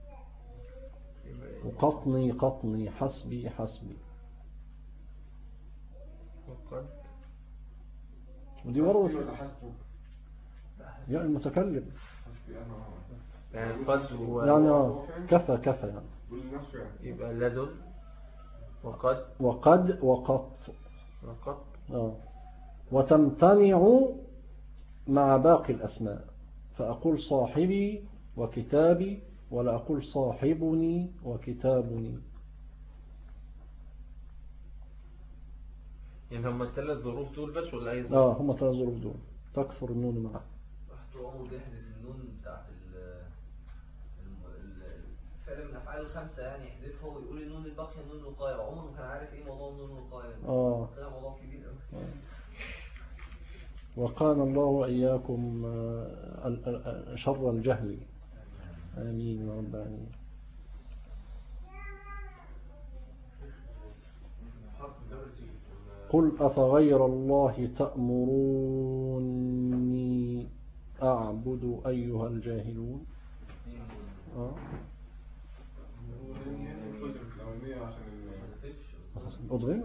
وقطني قطني، حسبي حسبي. وقد ودي ورد يعني المتكلم يعني قد يعني كفى كفى يعني. يبقى لدن وقد وقط وقد وتمتنع مع باقي الأسماء، فأقول صاحبي وكتابي ولا أقول صاحبني وكتابني. يعني هم الثلاث ظروف دول بس ولا أي ظروف؟ هم ثلاث ظروف دول تكثر النون معه. احترامه بيحذف النون بتاعت فعل من الأفعال الخمسة، يعني يحذفها ويقول النون الباقية النون الوقاية. عمره ما كان عارف ايه موضوع النون الوقاية. ده موضوع كبير قوي. وقانا الله وإياكم شر الجهل، آمين يا رب العالمين. قل أفغير الله تأمروني أعبد أيها الجاهلون. أضغم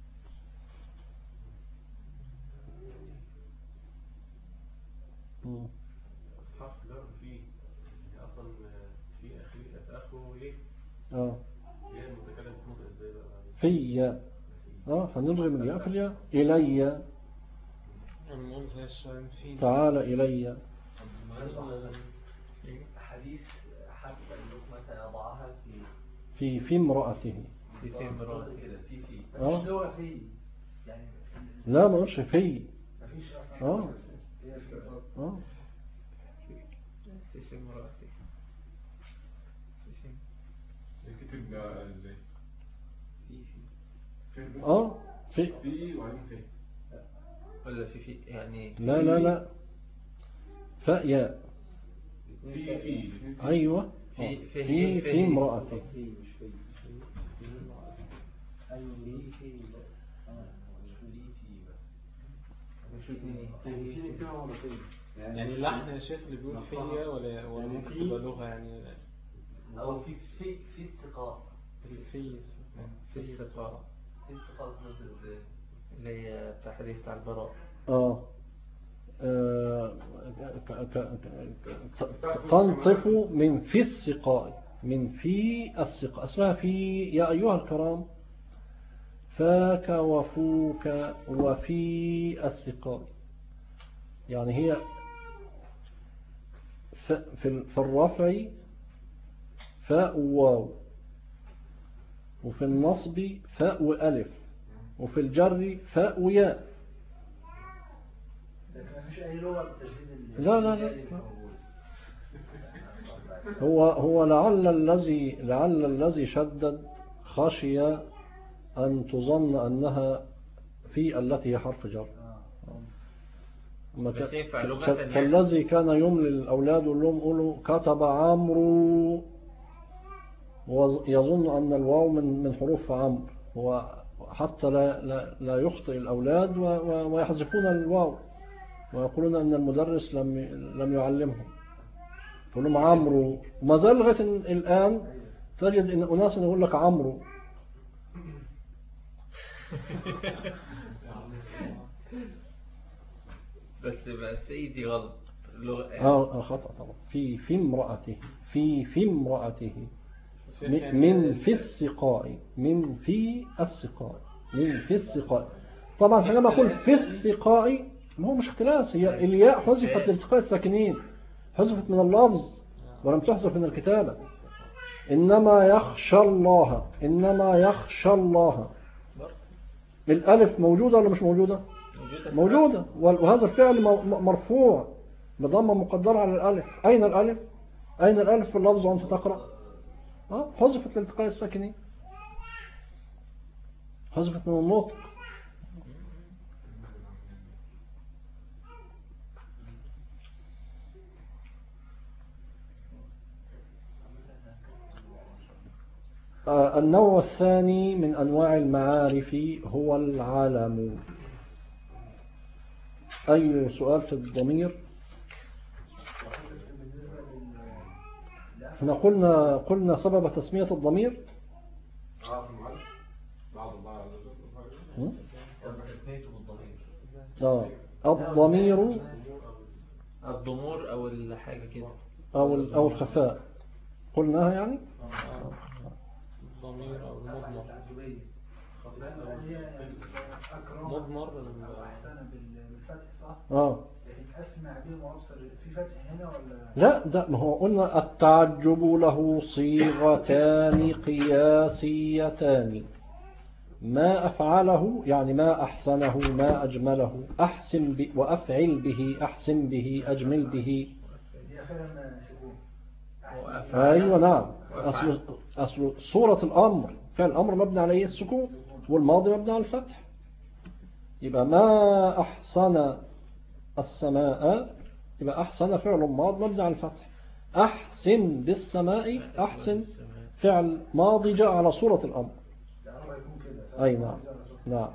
حرف جر فيه اصلا في اخره ايه؟ يا المتكلم تنطق ازاي بقى؟ في هنضغم الياء في الياء. إلي، تعال إلي. حديث حتى اللقمة يضعها في امرأته. في امرأته كده في مش هو في يعني لا ما قلش في. مفيش في امرأته. الكتب ده ازاي؟ في وبعدين في ولا في يعني لا فاء ياء. في أيوة في امرأته. يعني اللحن يا شيخ اللي بيقول فيا ولا ممكن تبقى لغة يعني، أو في استقاء في استقاء اللي هي تحريف بتاع البراء. تنطف من في السقاء، من في السقاء، اسمها في يا أيها الكرام، فاك وفوك وفي السقاء. يعني هي في الرفع فاء واو، وفي النصب فاء وألف، وفي الجر فاء وياء. لا هو لعل الذي شدد خشي أن تظن أنها في التي هي حرف جر. بس ينفع لغة يعني. فالذي كان يملي الأولاد يقول لهم قولوا كتب عمرو، ويظن أن الواو من حروف عمرو، وحتى لا يخطئ الأولاد ويحذفون الواو ويقولون أن المدرس لم يعلمهم، يقول لهم عمرو. وما زال لغاية الآن تجد أن أناس يقول لك عمرو. بس سيدي غلط خطأ طبعا. في امرأته، في امرأته، من في السقاء، من في السقاء، من في السقاء. طبعا حينما أقول في السقاء ما هو مش اختلاس، هي الياء حذفت لالتقاء الساكنين، حذفت من اللفظ ولم تحذف من الكتابة. إنما يخشى الله، إنما يخشى الله. الألف موجودة ولا مش موجودة؟ موجودة. وهذا الفعل مرفوع بضمة مقدرة على الألف. أين الألف؟ أين الألف في اللفظ وأنت تقرأ؟ حذفت لالتقاء الساكنين، حذفت من النطق. النوع الثاني من أنواع المعارف هو العلم. أي سؤال في الضمير؟ احنا قلنا سبب تسمية الضمير الضمير الضمور أو الحاجة كده أو الخفاء قلناها يعني. الضمير أو المضمر. مضمر بالفتح صح؟ أسمع بهم وأبصر في فتح هنا ولا؟ لا، ده ما هو قلنا التعجب له صيغتان قياسيتان. ما أفعله يعني ما أحسنه، ما أجمله، أحسن وأفعل به، أحسن به، أجمل به. أيوة نعم. أصل صورة الأمر فعل الأمر مبني عليه السكون، والماضي مبني على الفتح. يبقى ما أحسن السماء، يبقى أحسن فعل ماض مبني على الفتح. أحسن بالسماء، أحسن فعل ماضي جاء على صورة الأمر. أي نعم نعم.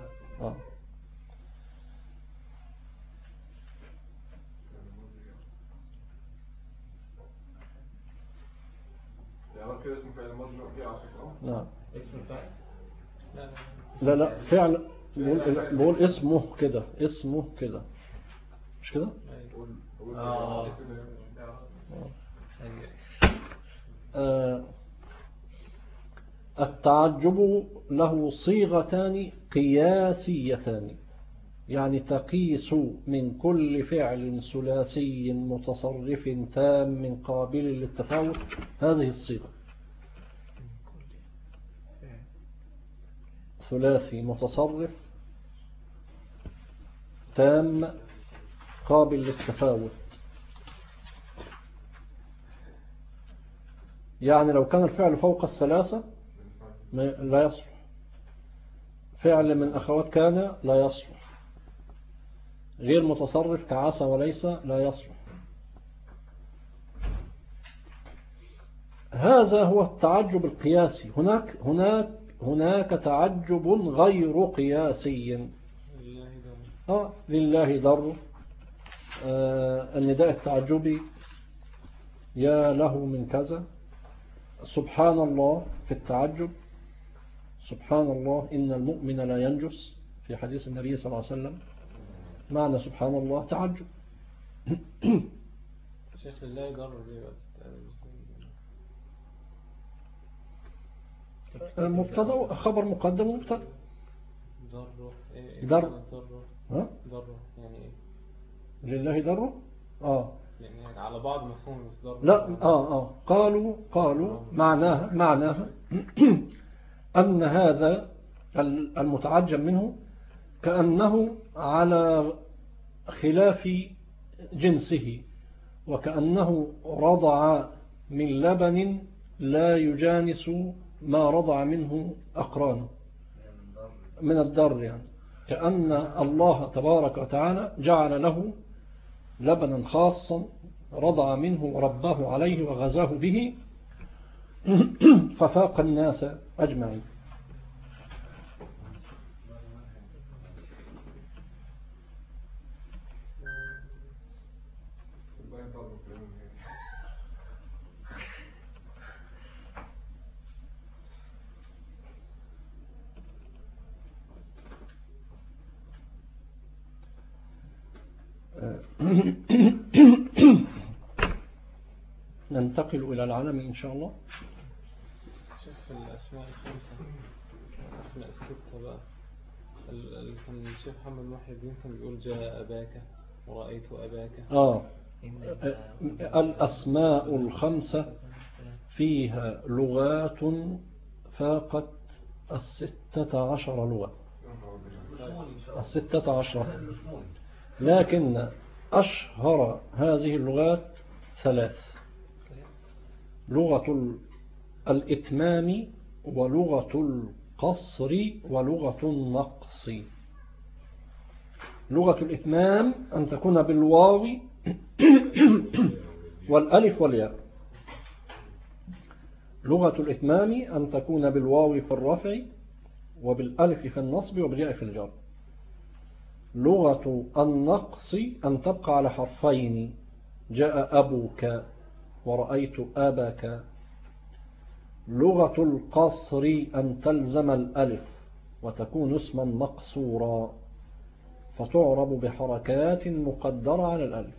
نعم. لا فعل بقول اسمه كده، اسمه كده مش كده. التعجب له صيغتان قياسيتان، يعني تقيس من كل فعل ثلاثي متصرف تام قابل للتفاوت هذه الصيغة. ثلاثي متصرف تام قابل للتفاوت. يعني لو كان الفعل فوق الثلاثة لا يصلح، فعل من أخوات كان لا يصلح، غير متصرف كعسى وليس لا يصلح. هذا هو التعجب القياسي. هناك تعجب غير قياسي. لله در. النداء التعجبي يا له من كذا. سبحان الله في التعجب، سبحان الله إن المؤمن لا ينجس في حديث النبي صلى الله عليه وسلم. معنى سبحان الله تعجب. شيخ الله در زي مبتدا خبر مقدم ومبتدا. در يعني ايه؟ لله در يعني على بعض مفهوم الدر. لا قالوا معناها أن هذا المتعجب منه كأنه على خلاف جنسه، وكأنه رضع من لبن لا يجانس ما رضع منه أقرانه من الدر يعني. كأن الله تبارك وتعالى جعل له لبنا خاصا رضع منه ورباه عليه وغزاه به ففاق الناس أجمعين. ننتقل إلى العلم إن شاء الله. شوف الأسماء الخمسة، الأسماء الستة بقى، كان الشيخ محمد محي الدين كان بيقول جاء أباك ورأيت أباك. الأسماء الخمسة فيها لغات فاقت 16 لغة، 16، لكن أشهر هذه اللغات 3: لغة الإتمام ولغة القصر ولغة النقص. لغة الإتمام أن تكون بالواو والألف والياء. لغة الإتمام أن تكون بالواو في الرفع وبالألف في النصب وبالياء في الجر. لغة النقص أن تبقى على حرفين: جاء أبوك ورأيت أباك. لغة القصر أن تلزم الألف وتكون اسما مقصورا فتعرب بحركات مقدرة على الألف.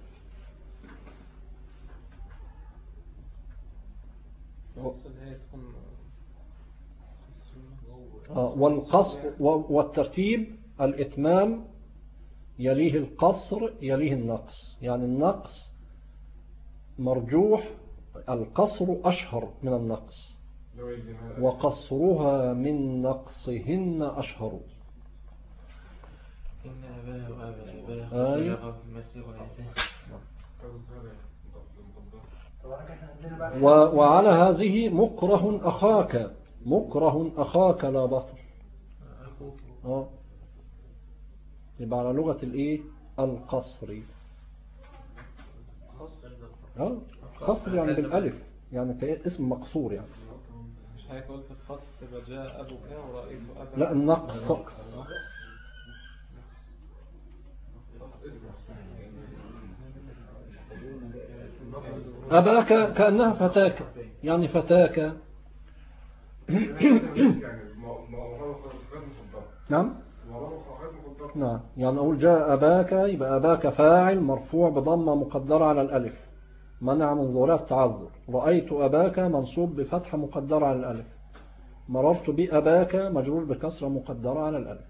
والقصر والترتيب: الإتمام يليه القصر يليه النقص، يعني النقص مرجوح، القصر أشهر من النقص، وقصرها من نقصهن أشهر. وعلى هذه مكره أخاك، مكره أخاك لا بطل. يبقى على لغة الايه؟ القصر. قصر يعني بالالف، يعني اسم مقصور يعني. مش هيك قلت القصر تبقى جاء ابوك ورأيت اباك؟ لا، النقص. أباك كأنها فتاك، يعني فتاك. نعم نعم، يعني أقول جاء أباك، يبقى أباك فاعل مرفوع بضمة مقدرة على الألف منع من ظهورها التعذر. رأيت أباك منصوب بفتحة مقدرة على الألف. مررت بأباك مجرور بكسرة مقدرة على الألف.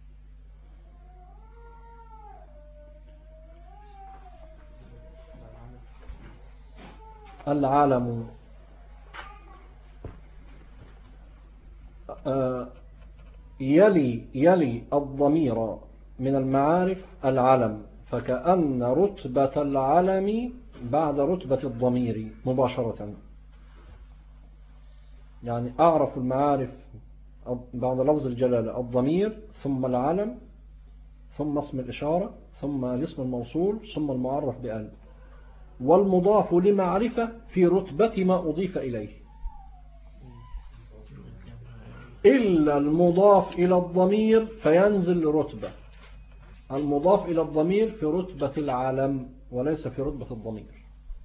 العالم يلي الضمير من المعارف العلم، فكأن رتبة العلم بعد رتبة الضمير مباشرة. يعني أعرف المعارف بعد لفظ الجلالة الضمير ثم العلم ثم اسم الإشارة ثم الاسم الموصول ثم المعرف بأل، والمضاف لمعرفة في رتبة ما أضيف إليه، إلا المضاف إلى الضمير فينزل رتبة. المضاف إلى الضمير في رتبة العلم وليس في رتبة الضمير.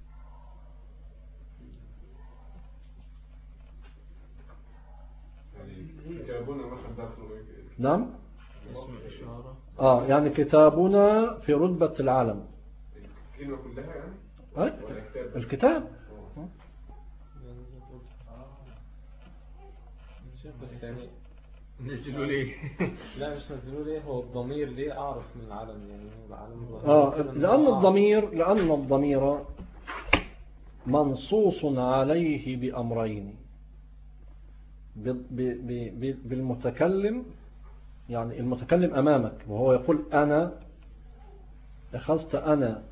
نعم. يعني كتابنا في رتبة العلم. الكلمة كلها يعني؟ الكتاب. بس يعني نزلوا ليه؟ لا مش نزلوا ليه، هو الضمير ليه أعرف من العلم يعني؟ العلم لأن الضمير منصوص عليه بأمرين: بالمتكلم، يعني المتكلم أمامك وهو يقول أنا أخذت أنا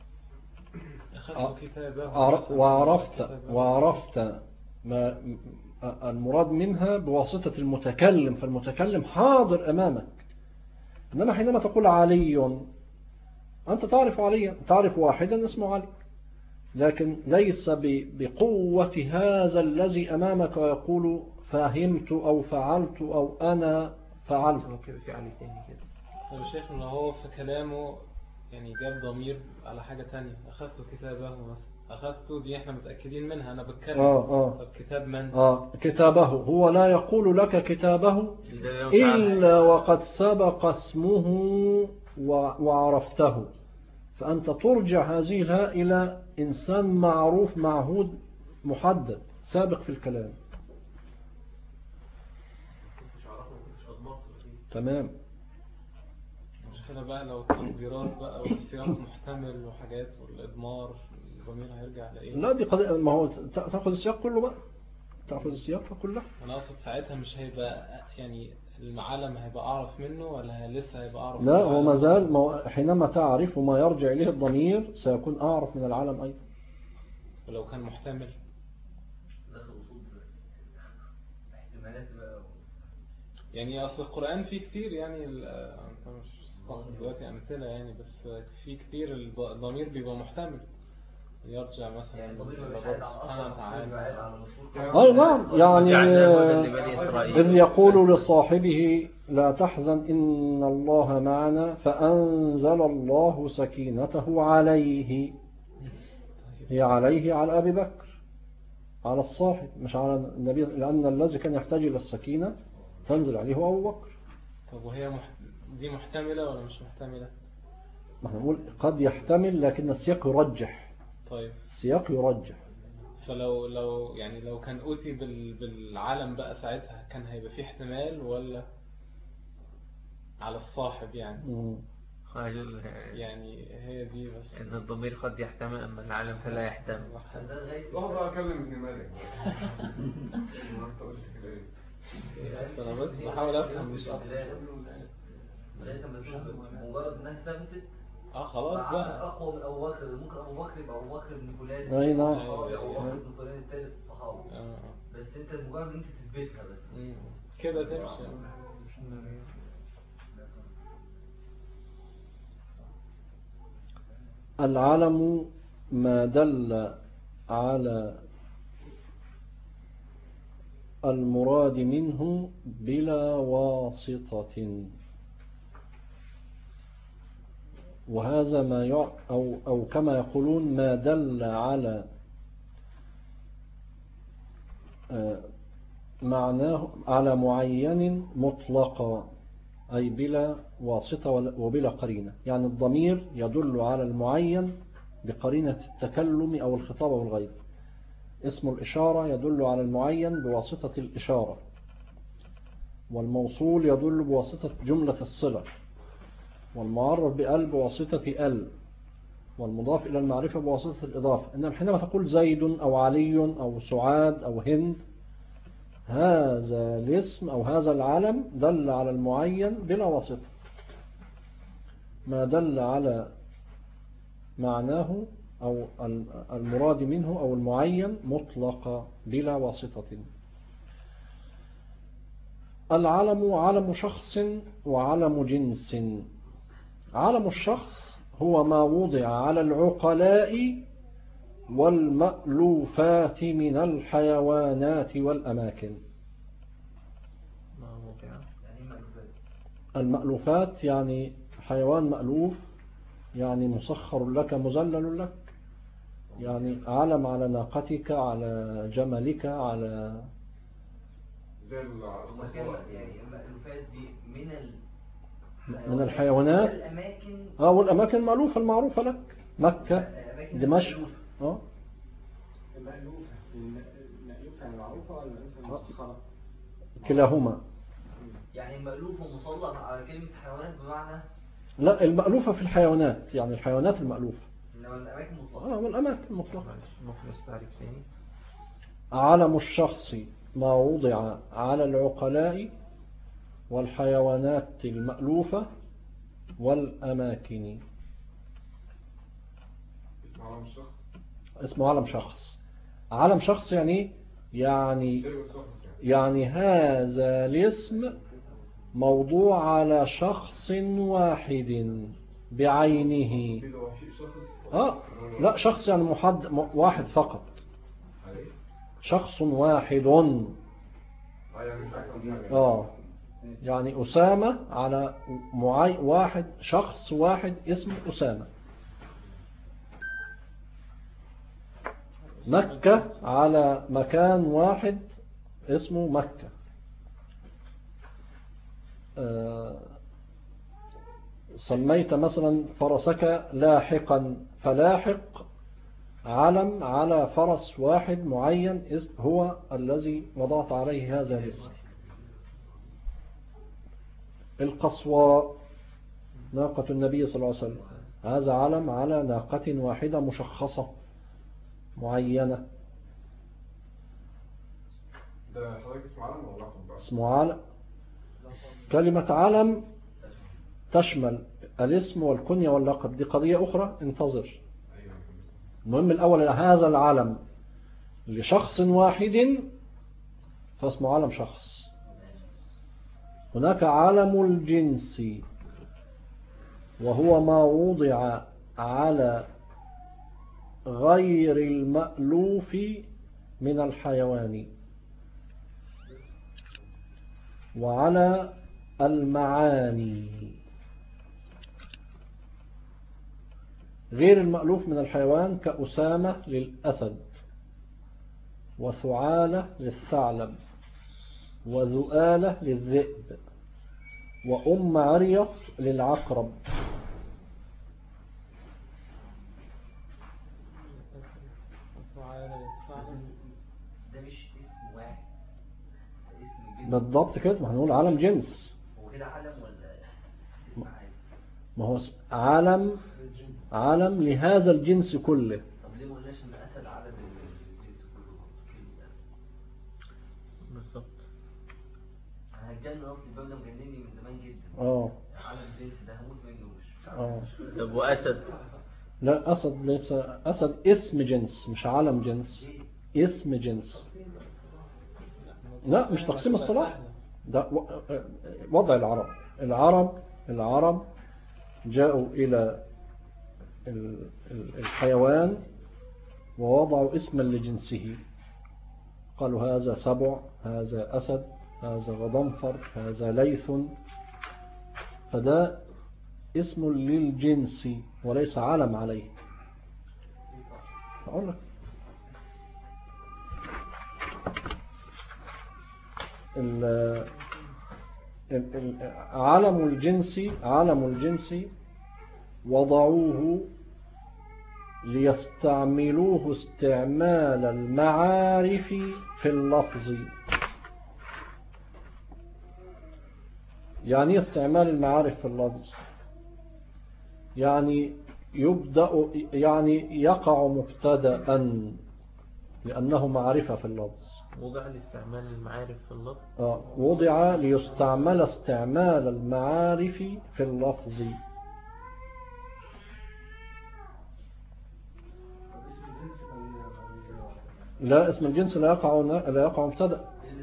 وعرفت المراد منها بواسطة المتكلم، فالمتكلم حاضر أمامك. إنما حينما تقول علي، أنت تعرف عليا، تعرف واحدا اسمه علي، لكن ليس بقوة هذا الذي أمامك ويقول فهمت أو فعلت أو أنا فعلت. كده في علي تاني كده. أنا شايف إن هو في كلامه يعني جاب ضمير على حاجة تانية. أخذت كتابه مثلا، أخذت دي إحنا متأكدين منها، أنا بتكلم. طب كتاب من؟ كتابه، هو لا يقول لك كتابه إلا وقد سبق اسمه وعرفته، فأنت ترجع هذه الهاء إلى إنسان معروف معهود محدد سابق في الكلام. تمام. المشكلة بقى لو التقديرات بقى والسياق محتمل وحاجات والإضمار، الضمير هيرجع لإيه؟ لا دي قضية، ما هو تأخذ السياق كله بقى، تأخذ السياق كله. أنا أقصد ساعتها مش هيبقى يعني المعلم هيبقى أعرف منه ولا لسه هيبقى أعرف؟ لا، هو ما زال حينما تعرف وما يرجع إليه الضمير سيكون أعرف من العالم أيضا. ولو كان محتمل يعني أصل القرآن فيه كتير يعني أنت مش دلوقتي أمثلة يعني، بس فيه كتير الضمير بيبقى محتمل يرجع مثلا يعني سبحانه وتعالى. نعم، يعني إذ يقول لصاحبه لا تحزن إن الله معنا فأنزل الله سكينته عليه. هي عليه على أبي بكر، على الصاحب مش على النبي، لأن الذي كان يحتاج إلى السكينة تنزل عليه أبو بكر. طب وهي دي محتملة ولا مش محتملة؟ ما احنا نقول قد يحتمل لكن السياق يرجح. طيب السياق يرجح. فلو يعني لو كان أوتي بالعالم بقى ساعتها كان هيبقى فيه احتمال ولا على الصاحب يعني؟ يعني هي دي بس إن الضمير قد يحتمل أما العالم فلا يحتمل. لحظة أكلم ابن مالك. أنا بس بحاول أفهم مش أكتر. مجرد إنها ثبتت خلاص بقى أقوى من أبو بكر، ممكن أبو بكر يبقى أبو بكر بن فلان، أي نعم، أبو بكر بن فلان الثالث الصحابي. بس أنت مجرد أنت تثبتها بس كده تمشي. العلم ما دل على المراد منه بلا واسطة، وهذا ما أو كما يقولون ما دل على معناه على معين مطلقا، أي بلا واسطة وبلا قرينة. يعني الضمير يدل على المعين بقرينة التكلم أو الخطاب أو الغيب. اسم الإشارة يدل على المعين بواسطة الإشارة، والموصول يدل بواسطة جملة الصلة، والمعرف بأل بواسطة أل، والمضاف إلى المعرفة بواسطة الإضافة. إنما حينما تقول زيد أو علي أو سعاد أو هند، هذا الاسم أو هذا العلم دل على المعين بلا واسطة. ما دل على معناه أو المراد منه أو المعين مطلقا بلا واسطة. العلم علم شخص وعلم جنس. علم الشخص هو ما وضع على العقلاء والمألوفات من الحيوانات والأماكن. المألوفات يعني حيوان مألوف، يعني مسخر لك مذلل لك، يعني علم على ناقتك، على جملك، على زي يعني المألوفات دي من الحيوانات والأماكن. والأماكن مألوفة المعروفة لك، مكة، دمشق. المألوفة يعني معروفة ولا مسخرة؟ كلاهما. يعني المألوف ومسلط على كلمة حيوانات بمعنى لا، المألوفة في الحيوانات، يعني الحيوانات المألوفة. إنما الأماكن مطلقة. والأماكن مطلقة. مخلص تعريف ثاني. علم الشخص ما وضع على العقلاء والحيوانات المألوفة والأماكن. اسمه علم شخص. اسمه علم شخص. علم شخص يعني يعني هذا الاسم موضوع على شخص واحد بعينه. لا، شخص يعني واحد فقط، شخص واحد. يعني أسامة على واحد، شخص واحد اسم أسامة. مكة على مكان واحد اسمه مكة. سميت مثلا فرسك لاحقا، فلاحق علم على فرس واحد معين هو الذي وضعت عليه هذا الاسم. القصواء ناقة النبي صلى الله عليه وسلم، هذا علم على ناقة واحدة مشخصة معينة. ده حضرتك اسمه علم ولا لقب بقى؟ اسمه علم. كلمة علم تشمل الاسم والكنية واللقب، دي قضية أخرى انتظر. المهم الأول هذا العلم لشخص واحد فاسمه علم شخص. هناك علم الجنس وهو ما وضع على غير المألوف من الحيوان وعلى المعاني. غير المألوف من الحيوان كأسامة للأسد، وثعالة للثعلب، وذؤالة للذئب، وأم عريط للعقرب. ده مش اسم واحد، ده اسم جنس بالضبط كده، ما هنقول علم جنس. هو كده علم ولا اسم عادي؟ ما هو علم لهذا الجنس كله. طب ليه ما قلناش ان اسد علم الجنس كله؟ كلمة اسد بالظبط. هتجنن اصلي، الباب ده مجنني من زمان جدا. علم الجنس ده هموت منه مش. طب واسد؟ لا، أسد ليس أسد، اسم جنس مش علم جنس، اسم جنس. لا، مش تقسيم اصطلاح، ده وضع العرب جاءوا إلى الحيوان ووضعوا اسما لجنسه، قالوا هذا سبع، هذا أسد، هذا غضنفر، هذا ليث، فده اسم للجنس وليس علم عليه. أقول لك علم الجنس وضعوه ليستعملوه استعمال المعارف في اللفظ. يعني استعمال المعارف في اللفظ يعني يقع مبتدأ لأنه معرفة في اللفظ. وضع لاستعمال المعارف في اللفظ. وضع ليستعمل استعمال المعارف في اللفظ. لا، اسم الجنس لا يقع مبتدأ.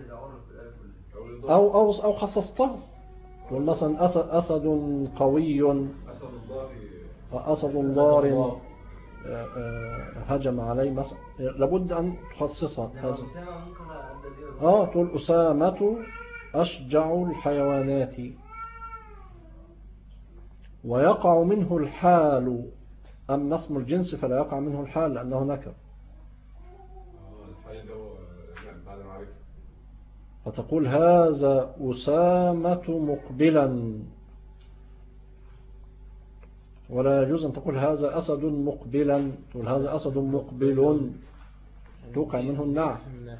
أو خصصته، تقول مثلا أسد قوي، أسد ضار هجم عليه مثلا، لابد أن تخصصها هذا. تقول أسامة أشجع الحيوانات، ويقع منه الحال. أما اسم الجنس فلا يقع منه الحال لأنه نكر. فتقول هذا أسامة مقبلا، ولا يجوز أن تقول هذا أسد مقبلا، تقول هذا أسد مقبل، توقع منه النعت.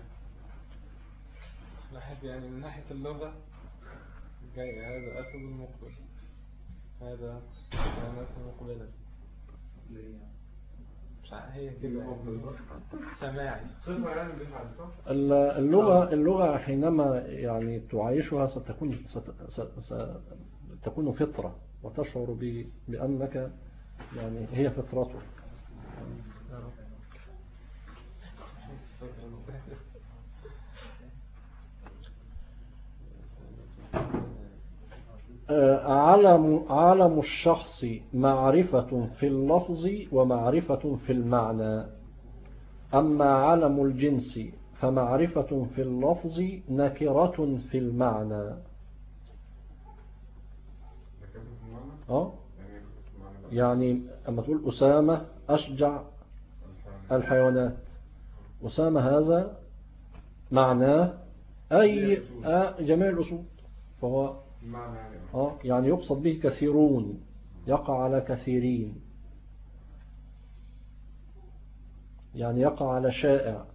يعني من ناحية اللغة جاي هذا أسد مقبل، هذا أسد مقبلا، هي كلمة سماعي. اللغة حينما يعني تعايشها ستكون فطرة، وتشعر بأنك يعني هي فطرته. علم الشخص معرفة في اللفظ ومعرفة في المعنى، أما علم الجنس فمعرفة في اللفظ نكرة في المعنى. يعني أما تقول أسامة أشجع الحيوانات، أسامة هذا معناه أي جميع الأسود، فهو يعني يقصد به كثيرون، يقع على كثيرين، يعني يقع على شائع.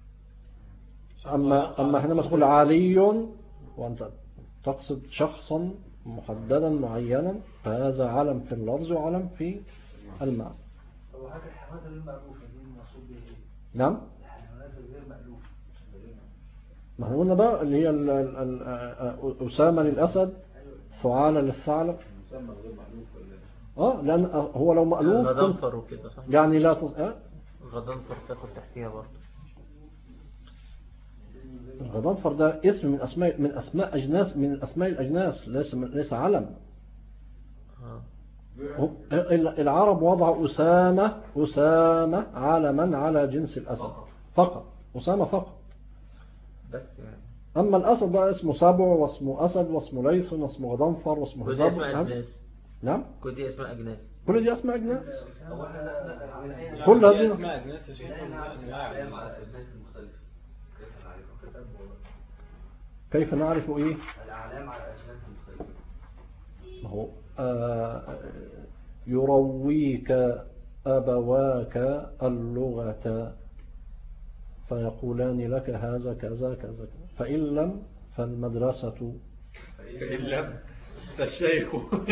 أما حينما تقول عالي وأنت تقصد شخصا محددا معينا، فهذا علم في اللفظ وعلم في المعنى. وهذه الحيوانات غير مألوفة دي المقصود بها ايه؟ نعم، الحيوانات غير مألوفة. ما احنا قلنا بقى اللي هي أسامة للأسد، ثعالة للثعلب. مسمى غير مألوف ولا لأن هو لو مألوف غضنفر وكده صح؟ يعني لا غضنفر تاخد تحتيها برضه. الغضنفر ده اسم من أسماء أجناس، من أسماء الأجناس، ليس علم. العرب وضع أسامة علما على جنس الأسد فقط، أسامة فقط بس يعني. أما الأسد بقى اسمه سبع واسمه أسد واسمه ليث واسمه غضنفر واسمه هزاب. نعم، كل دي أسماء أجناس. كل دي أسماء أجناس. كل هذه أسماء أجناس يا شيخ. كيف نعرف إيه؟ الأعلام على الأجناس المختلفة. ما هو يرويك أبواك اللغة فيقولان لك هذا كذا كذا، فإن لم فالمدرسة، فإن لم فالشيخ.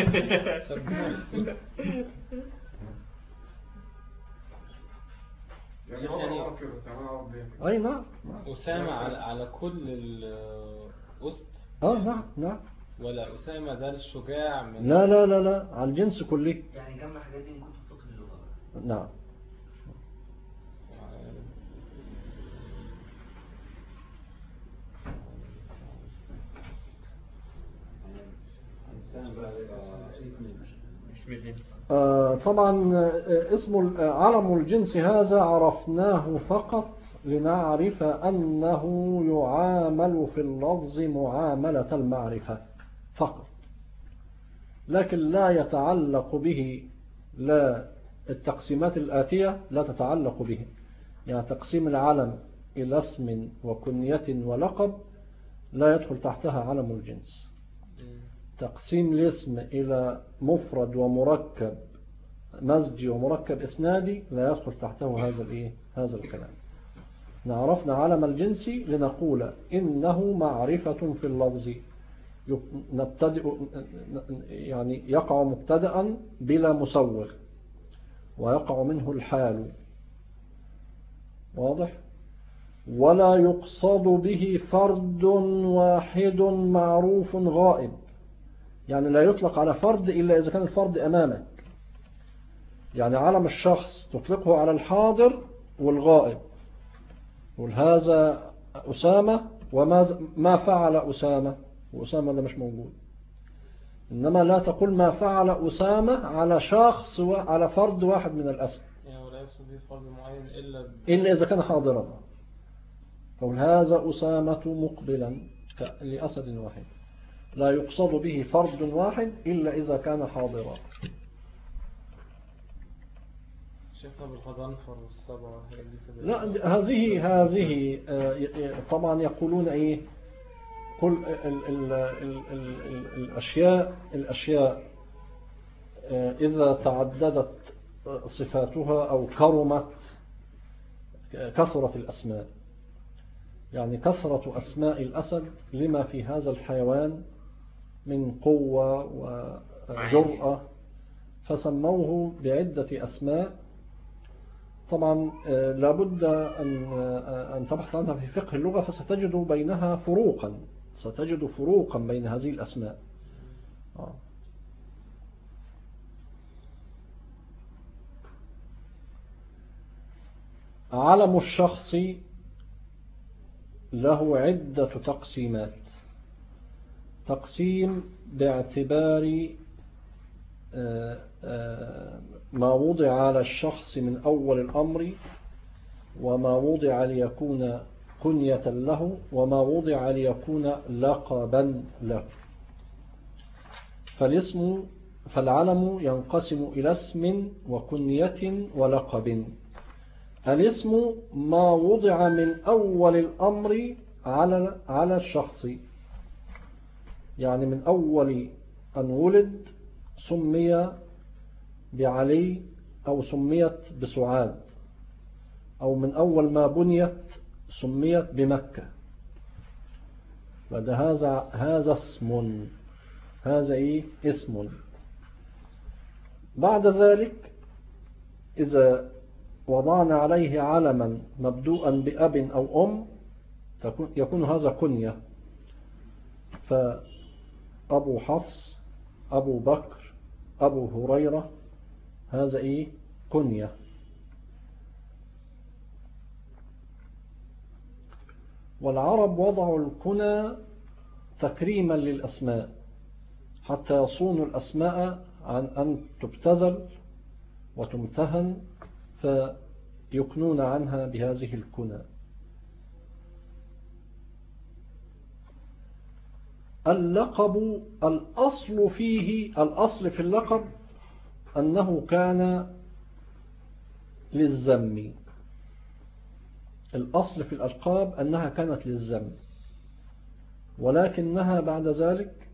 أي نعم. أسامة على كل الأسد. نعم. ولا أسامة ده الشجاع من لا على الجنس كله. يعني جمع حاجات دي من كتب فقه اللغة. نعم. طبعا اسم علم الجنس هذا عرفناه فقط لنعرف أنه يعامل في اللفظ معاملة المعرفة فقط، لكن لا يتعلق به، لا التقسيمات الآتية لا تتعلق به. يعني تقسيم العلم إلى اسم وكنية ولقب لا يدخل تحتها علم الجنس. تقسيم الاسم إلى مفرد ومركب مزجي ومركب إسنادي لا يدخل تحته هذا الكلام. نعرفنا علم الجنس لنقول إنه معرفة في اللفظ، يعني يقع مبتدأ بلا مسوغ ويقع منه الحال، واضح؟ ولا يقصد به فرد واحد معروف غائب، يعني لا يطلق على فرد إلا إذا كان الفرد أمامك. يعني علم الشخص تطلقه على الحاضر والغائب، وهذا أسامة وما فعل أسامة، وأسامة ده مش موجود. إنما لا تقول ما فعل أسامة على شخص على فرد واحد من الأسد، يعني ولا يقصد به فرد معين إلا إذا كان حاضرا. تقول هذا أسامة مقبلا لأسد واحد، لا يقصد به فرد واحد إلا إذا كان حاضرا. شفنا بالغضنفر والسبع. لا، هذه طبعا يقولون إيه، كل الأشياء إذا تعددت صفاتها أو كرمت كثرت الأسماء. يعني كثرة أسماء الأسد لما في هذا الحيوان من قوة وجرأة فسموه بعدة أسماء. طبعا لابد أن تبحث عنها في فقه اللغة، فستجد بينها فروقا، ستجد فروقا بين هذه الأسماء. علم الشخص له عدة تقسيمات. تقسيم باعتبار ما وضع على الشخص من أول الأمر، وما وضع ليكون كنية له، وما وضع ليكون لقبا له. فالعلم ينقسم إلى اسم وكنية ولقب. الاسم ما وضع من أول الأمر على الشخص، يعني من أول أن ولد سمي بعلي أو سميت بسعاد، أو من أول ما بنيت سميت بمكة، هذا اسم، هذا اسم. بعد ذلك إذا وضعنا عليه علما مبدوءا بأب أو أم يكون هذا كنية، فأبو حفص، أبو بكر، أبو هريرة، هذا كنية. والعرب وضعوا الكنى تكريما للأسماء حتى يصونوا الأسماء عن أن تبتذل وتمتهن، فيكنون عنها بهذه الكنى. اللقب الأصل في اللقب أنه كان للذم. الأصل في الألقاب أنها كانت للذم، ولكنها بعد ذلك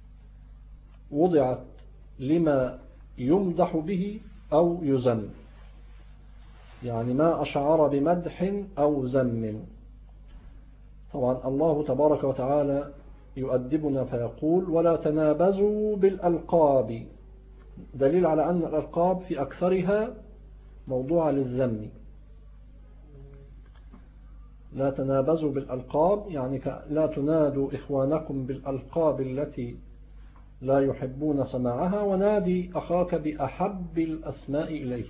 وضعت لما يمدح به أو يذم، يعني ما أشعر بمدح أو ذم. طبعا الله تبارك وتعالى يؤدبنا فيقول: ولا تنابزوا بالألقاب، دليل على أن الألقاب في أكثرها موضوع للذم. لا تنابزوا بالألقاب يعني لا تنادوا إخوانكم بالألقاب التي لا يحبون سماعها، ونادي أخاك بأحب الأسماء إليه.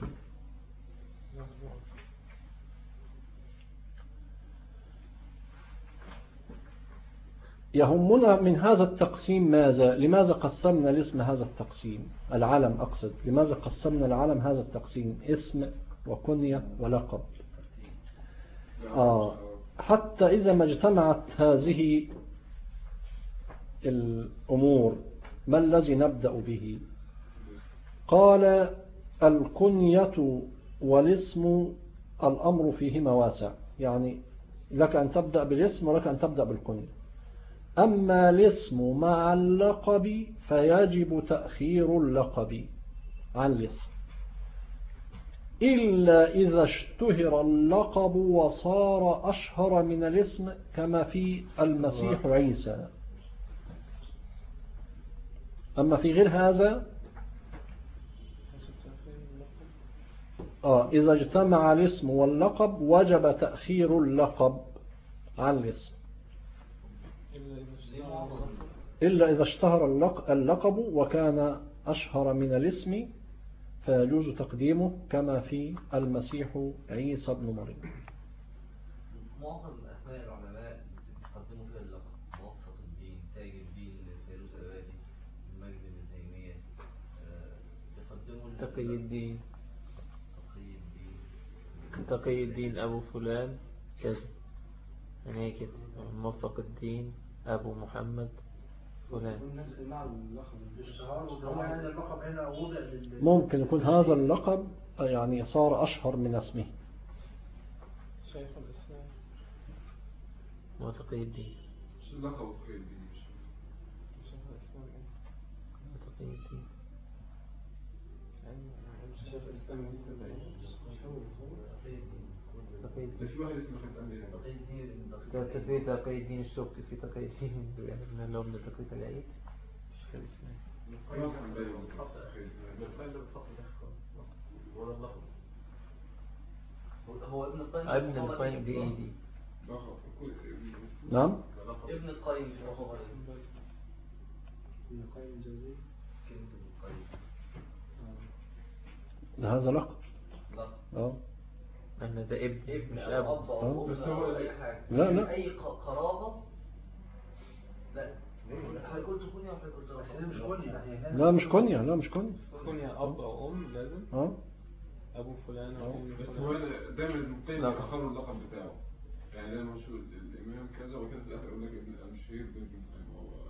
يهمنا من هذا التقسيم ماذا؟ لماذا قسمنا الاسم هذا التقسيم؟ العلم أقصد، لماذا قسمنا العلم هذا التقسيم؟ اسم وكنية ولقب. حتى إذا ما اجتمعت هذه الأمور ما الذي نبدأ به؟ قال: الكنية والاسم الأمر فيهما واسع، يعني لك أن تبدأ بالاسم ولك أن تبدأ بالكنية. أما الاسم مع اللقب فيجب تأخير اللقب عن الاسم، إلا إذا اشتهر اللقب وصار أشهر من الاسم، كما في المسيح عيسى. أما في غير هذا إذا اجتمع الاسم واللقب وجب تأخير اللقب عن الاسم، إلا إذا اشتهر اللقب وكان أشهر من الاسم فيجوز تقديمه، كما في المسيح عيسى بن مريم. معظم أسماء العلماء يقدموا فيها اللقب: موفق الدين، تاج الدين، فيروز الأبادي، المجد بن تيمية، يقدموا تقي الدين، تقي الدين أبو فلان كذا، يعني كده. موفق الدين أبو محمد فلان. ممكن يكون هذا اللقب يعني صار أشهر من اسمه. شيخ الإسلام وتقي الدين، شو اللقب تقي الدين؟ شيخ الإسلام وتقي الدين، شيخ الإسلام في واحد اسمه في تقي الدين السبكي، في تقي الدين من اللي هو من تقي العيد. شيخ الإسلام هو ابن القيم. ابن القيم بإيدي. نعم، ابن القيم في الخبر. ابن القيم الجوزي كلمة ابن القيم. هذا لقب. أن ده ابن مش أو أب. أب أو أم بس هو أو أي حاجة. لا أي قرابة. لا قلت كنيا وحضرتك مش كنيا. لا مش كنيا، لا مش كنيا. كنيا أب أو أم لازم. أبو فلان أو أم. بس هو دايما المبتدئ بيأخروا اللقب بتاعه، يعني دايما مشهور الإمام كذا وكذا في الآخر يقول لك ابن المشير بن فلان.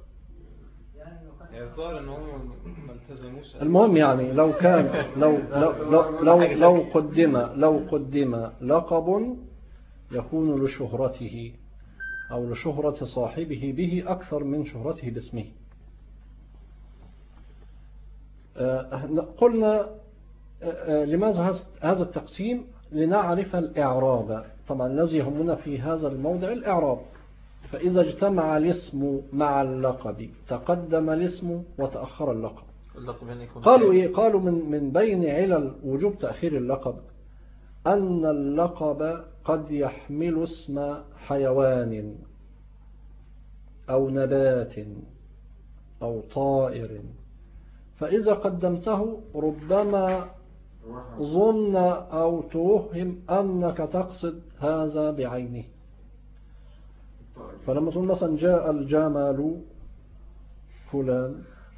يعني الظاهر إن هم ما التزموش. المهم يعني لو كان لو قدم لقب يكون لشهرته أو لشهرة صاحبه به أكثر من شهرته باسمه. قلنا لماذا هذا التقسيم؟ لنعرف الإعراب. طبعا الذي يهمنا في هذا الموضع الإعراب. فإذا اجتمع الاسم مع اللقب تقدم الاسم وتأخر اللقب. قالوا إيه؟ قالوا من بين علل وجوب تأخير اللقب أن اللقب قد يحمل اسم حيوان أو نبات أو طائر، فإذا قدمته ربما ظن أو توهم أنك تقصد هذا بعينه. فلما تقول مثلا جاء الجمل فلان،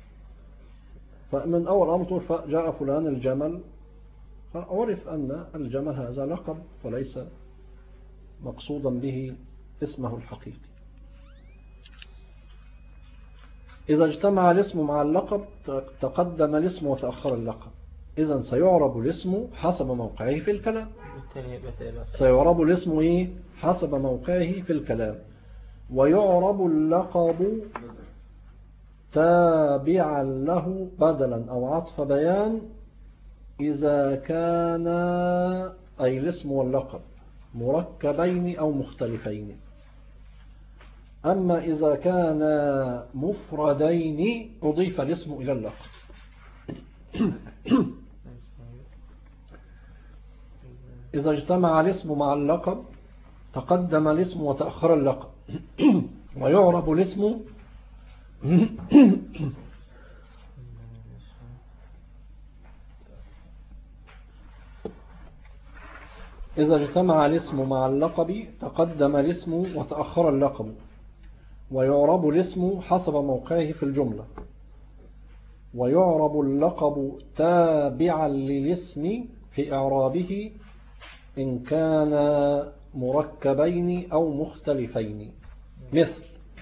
فمن أول أمر تقول جاء فلان الجمل، فأعرف أن الجمل هذا لقب وليس مقصودا به اسمه الحقيقي. إذا اجتمع الاسم مع اللقب تقدم الاسم وتأخر اللقب. إذن سيعرب الاسم حسب موقعه في الكلام. سيعرب الاسم إيه؟ حسب موقعه في الكلام. ويعرب اللقب تابعا له بدلا أو عطف بيان إذا كان أي الاسم واللقب مركبين أو مختلفين. أما إذا كان مفردين أضيف الاسم إلى اللقب. إذا اجتمع الاسم مع اللقب تقدم الاسم وتأخر اللقب. ويعرب الاسم إذا اجتمع الاسم مع اللقب تقدم الاسم وتأخر اللقب. ويعرب الاسم حسب موقعه في الجملة. ويعرب اللقب تابعا للاسم في إعرابه إن كان مركبين أو مختلفين. مثل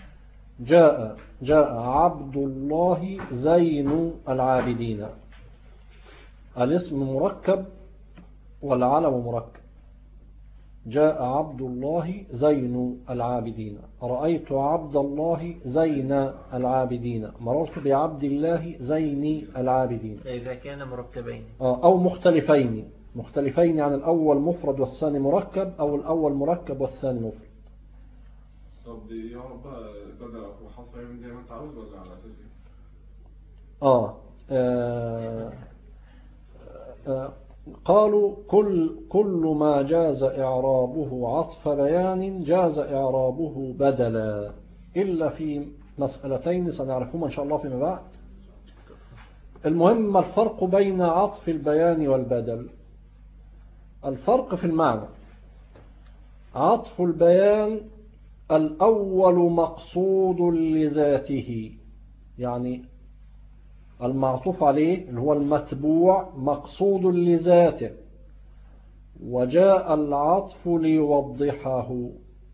جاء عبد الله زين العابدين، الاسم مركب والعلم مركب. جاء عبد الله زين العابدين، رأيت عبد الله زين العابدين، مررت بعبد الله زين العابدين. إذا كان مركبين أو مختلفين عن الأول مفرد والثاني مركب، أو الأول مركب والثاني مفرد. طب يعرف بقى بدل وحصر يعمل زي ما انت عاوز ولا على أساس ايه؟ قالوا كل ما جاز إعرابه عطف بيان جاز إعرابه بدلا، إلا في مسألتين سنعرفهما إن شاء الله فيما بعد. المهم الفرق بين عطف البيان والبدل. الفرق في المعنى. عطف البيان الأول مقصود لذاته، يعني المعطوف عليه اللي هو المتبوع مقصود لذاته، وجاء العطف ليوضحه.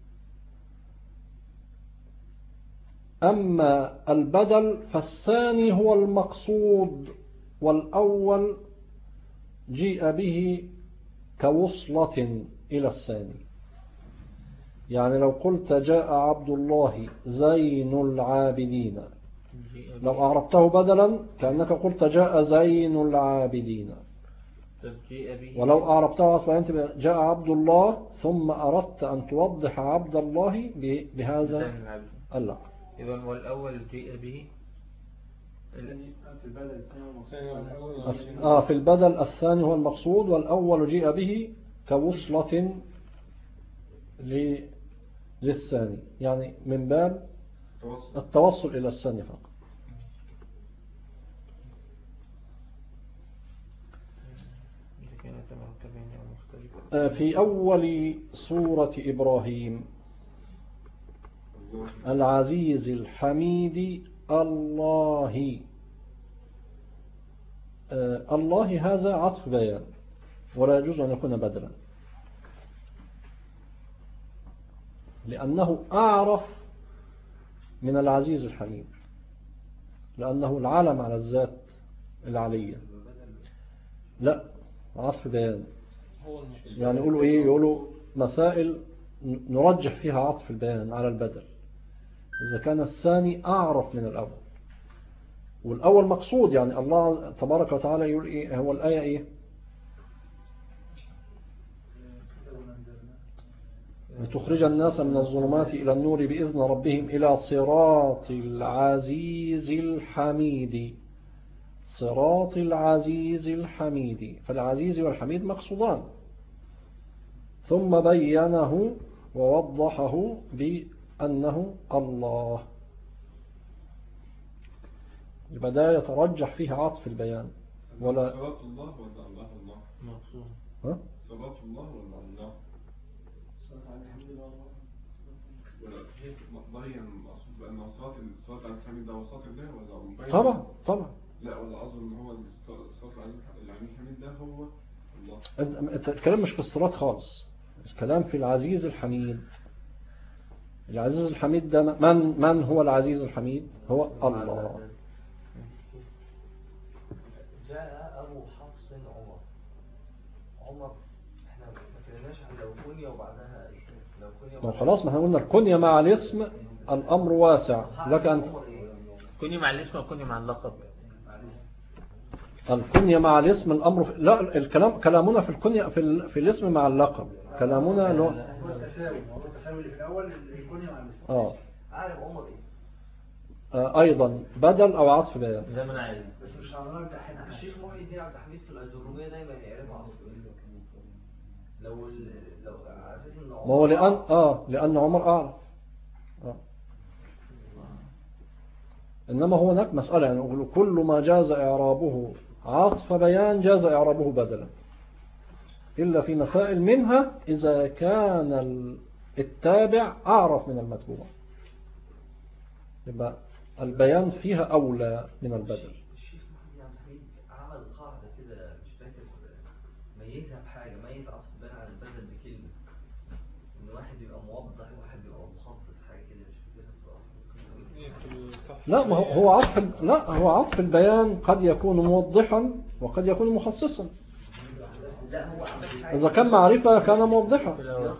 أما البدل فالثاني هو المقصود والأول جيء به كوصلة إلى الثاني. يعني لو قلت جاء عبد الله زين العابدين، لو أعربته بدلا كأنك قلت جاء زين العابدين. ولو أعربته أصلا جاء عبد الله ثم أردت أن توضح عبد الله بهذا اللقب. إذن والأول جيء به في البدل الثاني هو المقصود، والأول جيء به كوصلة للثاني، يعني من باب التوصل إلى الثاني فقط. في أول سورة إبراهيم العزيز الحميد الله. الله هذا عطف بيان ولا يجوز أن يكون بدلا، لأنه أعرف من العزيز الحميد، لأنه العلم على الذات العلية. لا، عطف بيان. يعني يقولوا إيه؟ يقولوا مسائل نرجح فيها عطف البيان على البدل إذا كان الثاني أعرف من الأول، والأول مقصود. يعني الله تبارك وتعالى يقول إيه؟ هو الآية إيه؟ لتخرج الناس من الظلمات إلى النور بإذن ربهم إلى صراط العزيز الحميد. صراط العزيز الحميد، فالعزيز والحميد مقصودان. ثم بينه ووضحه بأنه الله، يبقى يترجح فيه عطف البيان. ولا صلاة الله ولا الله الله مقصود؟ صلاة الله ولا الله؟ صلاة على الحمد لله ولا ضيّن مقصود بأنه صلاة على الحمد ده وصلاة الله ولا؟ طبعا طبعا. لا، ولا أظن هو الصلاة على الحمد ده هو الله. الكلام مش في الصلاة خالص، الكلام في العزيز الحميد. العزيز الحميد ده من هو العزيز الحميد؟ هو الله. جاء أبو حفص عمر احنا ما كلمناش عن لو كنية وبعدها اسم. لو كنية خلاص، ما احنا قلنا الكنية مع الاسم الأمر واسع لك أنت. كنية مع الاسم وكنية مع اللقب. الكنية مع الاسم الأمر لا، كلامنا في الكنية في الاسم مع اللقب. كلامنا هو التساوي اللي في الأول الكنية مع الاسم. عارف عمر ايه؟ أيضا بدل أو عطف بيان. زي ما أنا عايز. بس مش هنرجح هنا. الشيخ محي الدين عبد الحميد في الأجرومية دايما يعرفها عطف. لو على أساس إن ما هو لأن عمر أعرف. إنما هو هناك مسألة، يعني نقول كل ما جاز إعرابه عطف بيان جاز إعرابه بدلا، إلا في مسائل منها إذا كان التابع أعرف من المتبوع، يبقى البيان فيها أولى من البدل. الشيخ محمد عبد الحميد عمل قاعدة كده مش فاكر ميزها بحاجة، ميز عطف البيان عن البدل بكلمة، إن واحد يبقى موضح وواحد يبقى مخصص، حاجة كده مش فاكرها بصراحة. لا، ما هو عطف البيان قد يكون موضحا وقد يكون مخصصا. إذا كان معرفة كان موضحا.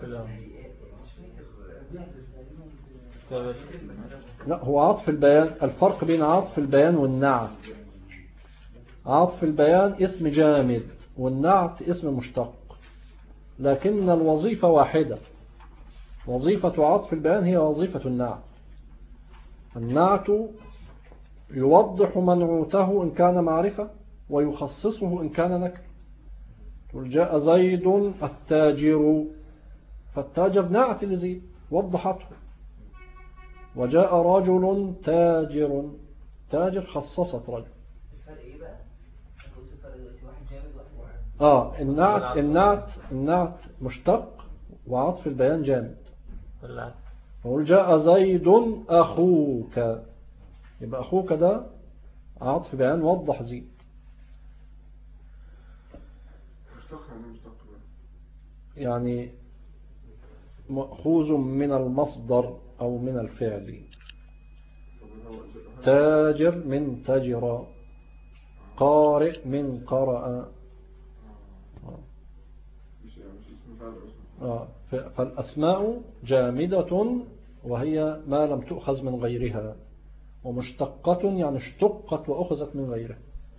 لا، هو عطف البيان، الفرق بين عطف البيان والنعت. عطف البيان اسم جامد والنعت اسم مشتق، لكن الوظيفة واحدة. وظيفة عطف البيان هي وظيفة النعت. النعت يوضح منعوته إن كان معرفة ويخصصه إن كان نكر. جاء زيد التاجر، فالتاجر نعت لزيد وضحته. وجاء رجل تاجر خصصت رجل. الفرق ايه بقى؟ قلت الفرق دلوقتي واحد جامد واحد النعت مشتق وعطف البيان جامد. فقل جاء زيد أخوك، يبقى أخوك ده عطف بيان وضح زيد. يعني مأخوذ من المصدر أو من الفعل. تاجر من تجر، قارئ من قرأ. فالأسماء جامدة وهي ما لم تؤخذ من غيرها، ومشتقة يعني اشتقت وأخذت من غيرها.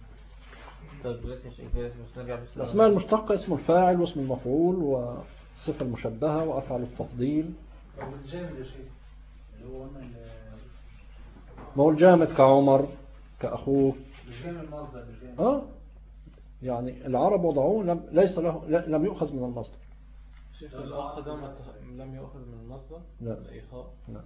الأسماء المشتقة اسم الفاعل واسم المفعول والصفة المشبهة وأفعل التفضيل. ما هو الجامد كعمر كأخوه. يعني العرب وضعوه ليس له، لم يؤخذ من المصدر. الأخ ده لم يؤخذ من المصدر؟ لا. الإيخاء؟ لا.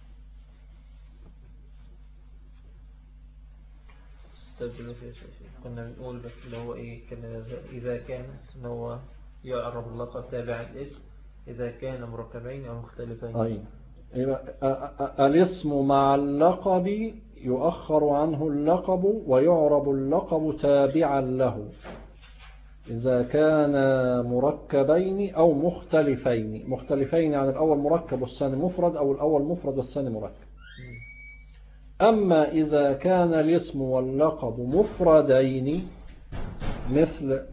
كنا بنقول بس اللي هو إيه، كان إذا كان إن هو يعرب اللقب تابع الاسم إذا كان مركبين أو مختلفين. الاسم مع اللقب يؤخر عنه اللقب ويعرب اللقب تابعا له إذا كان مركبين أو مختلفين عن الأول مركب والثاني مفرد أو الأول مفرد والثاني مركب. أما إذا كان الاسم واللقب مفردين مثل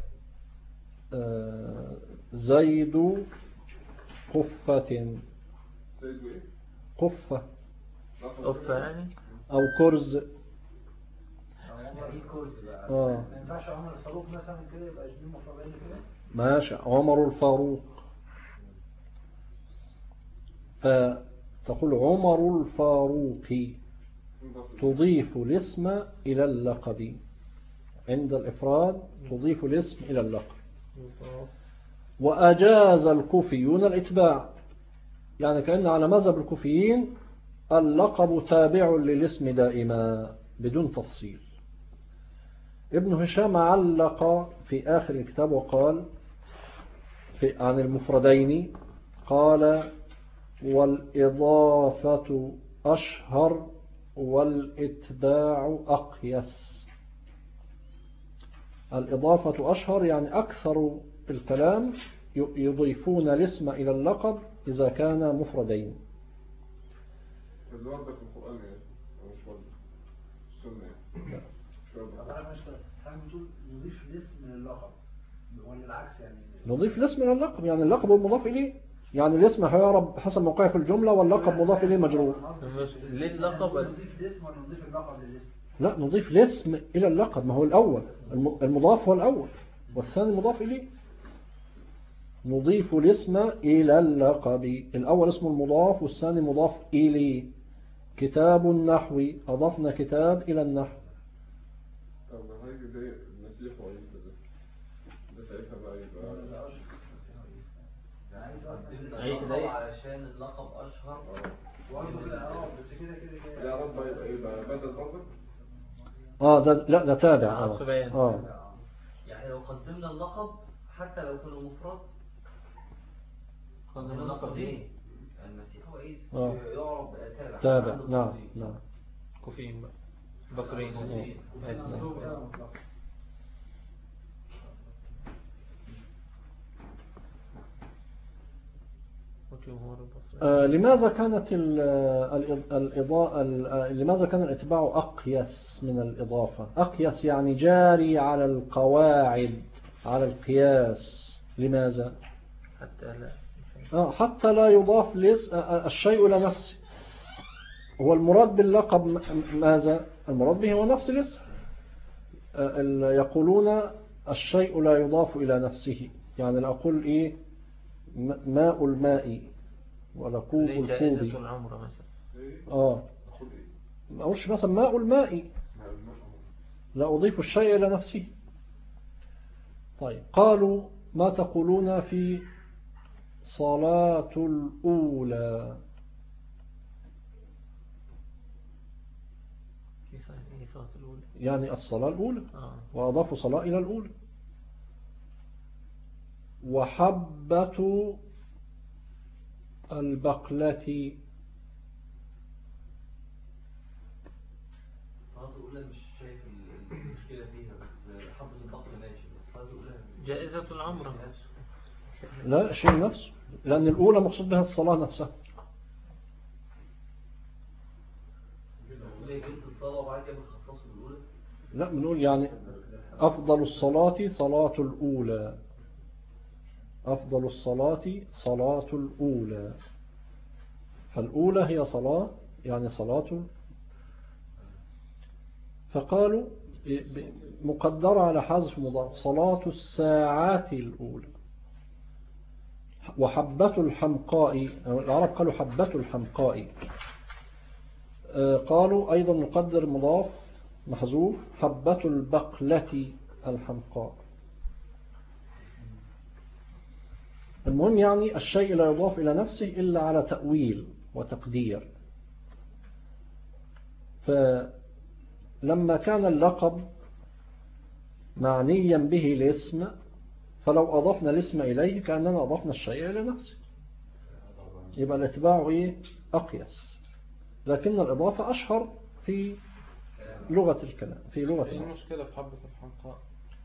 زيد قفة قفة يعني أو كرز. ما ينفعش عمر الفاروق مثلا كده يبقى اثنين مفردين كده. ماشي عمر الفاروق، فتقول عمر الفاروق تضيف الاسم إلى اللقب. عند الإفراد تضيف الاسم إلى اللقب. وأجاز الكوفيون الإتباع، يعني كأن على مذهب الكوفيين اللقب تابع للاسم دائما بدون تفصيل. ابن هشام علق في آخر الكتاب وقال عن المفردين قال والإضافة أشهر والإتباع أقيس. الإضافة أشهر يعني أكثر الكلام يضيفون الاسم إلى اللقب إذا كان مفردين. الورد في القرآن يعني مش ورد السنة يعني. نضيف الاسم للقب ولا العكس يعني؟ نضيف الاسم إلى اللقب يعني اللقب المضاف إليه، يعني الاسم هيعرب حسب موقعه في الجملة واللقب مضاف إليه مجرور. ليه اللقب؟ نضيف الاسم ولا نضيف اللقب للاسم؟ لا نضيف الاسم إلى اللقب، ما هو الأول المضاف هو الأول والثاني مضاف إليه. نضيف الاسم إلى اللقب، الأول اسم المضاف والثاني مضاف إليه. كتاب النحو أضفنا كتاب إلى النحو. طب ما هيجي زي المسيح وعيسى ده ساعتها بقى يبقى علشان اللقب أشهر برضه بس كده لا رب يبقى بدل برضه. ده لا ده تابع. يعني لو قدمنا اللقب حتى لو كانوا مفرد قدمنا اللقب ليه؟ المسيح وعيسى يعرب تابع. نعم كوفيين بقى بصريين. لماذا كان الاتباع أقيس من الإضافة؟ أقيس يعني جاري على القواعد على القياس. لماذا؟ حتى لا يضاف الشيء إلى نفسه. هو المراد باللقب ماذا؟ المراد به هو نفس الاسم. يقولون الشيء لا يضاف إلى نفسه، يعني لا أقول إيه ماء الماء ولا كوب الكوب. ما أقولش مثلا ماء الماء، لا أضيف الشيء إلى نفسه. طيب قالوا ما تقولون في صلاة الأولى؟ يعني الصلاة الأولى وأضافوا صلاة إلى الأولى. وحبة البقلة الصلاة الأولى مش شايف المشكلة فيها، بس حبة البقلة ماشي، بس الصلاة الأولى جائزة العمرة لا شيء نفسه، لأن الأولى مقصود بها الصلاة نفسها. زي بنت الصلاة وبعد كده بتخصصه بالأولى. لا بنقول يعني أفضل الصلاة صلاة الأولى، أفضل الصلاة صلاة الأولى، فالأولى هي صلاة يعني صلاة. فقالوا مقدرة على حذف مضاف صلاة الساعات الأولى. وحبة الحمقاء، العرب قالوا حبة الحمقاء، قالوا أيضا نقدر مضاف محذوف حبة البقلة الحمقاء. المهم يعني الشيء لا يضاف إلى نفسه إلا على تأويل وتقدير. فلما كان اللقب معنيا به الاسم، فلو أضفنا الاسم إليه كأننا أضفنا الشيء إلى نفسه. يبقى الاتباع إيه؟ أقيس، لكن الإضافة أشهر في لغة الكلام، في لغة ايه العرب. المشكلة في حبة الحمقاء؟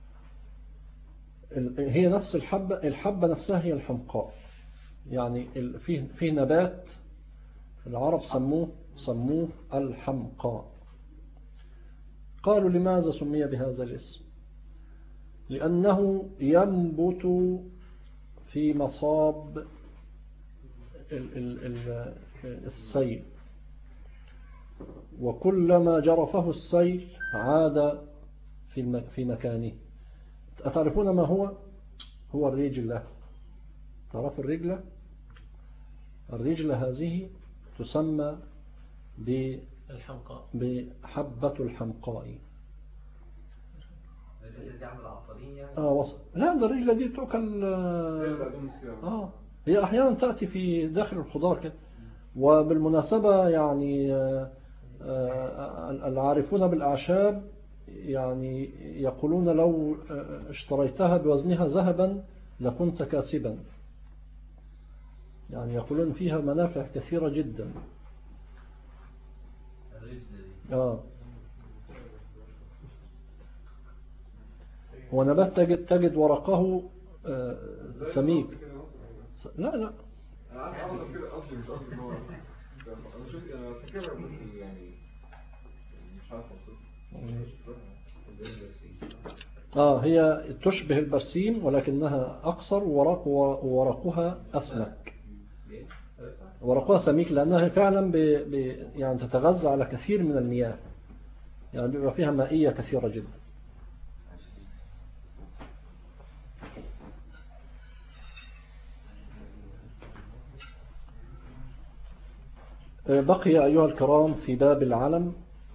هي نفس الحبة نفسها هي الحمقاء. يعني في نبات العرب سموه الحمقاء. قالوا لماذا سمي بهذا الاسم؟ لأنه ينبت في مصاب السيل، وكلما جرفه السيل عاد في مكانه. أتعرفون ما هو الرجلة؟ تعرف الرجلة؟ الرجلة هذه تسمى بحبة الحمقاء. لا، ده الرجلة دي تؤكل. هي أحيانا تأتي في داخل الخضار كده. وبالمناسبة يعني العارفون بالأعشاب يعني يقولون لو اشتريتها بوزنها ذهبا لكنت كاسبا. يعني يقولون فيها منافع كثيرة جدا. هو نبات تجد ورقه سميك. لا انا عارف كده اصلا، مش قصدي ان هو انا شفت فاكرها بس يعني مش عارف اوصفها. هي تشبه البرسيم ولكنها أقصر، وورقها أسمك. ورقها سميك لأنها فعلا يعني تتغذى على كثير من المياه، يعني بيبقى فيها مائية كثيرة جدا. بقي أيها الكرام في باب العلم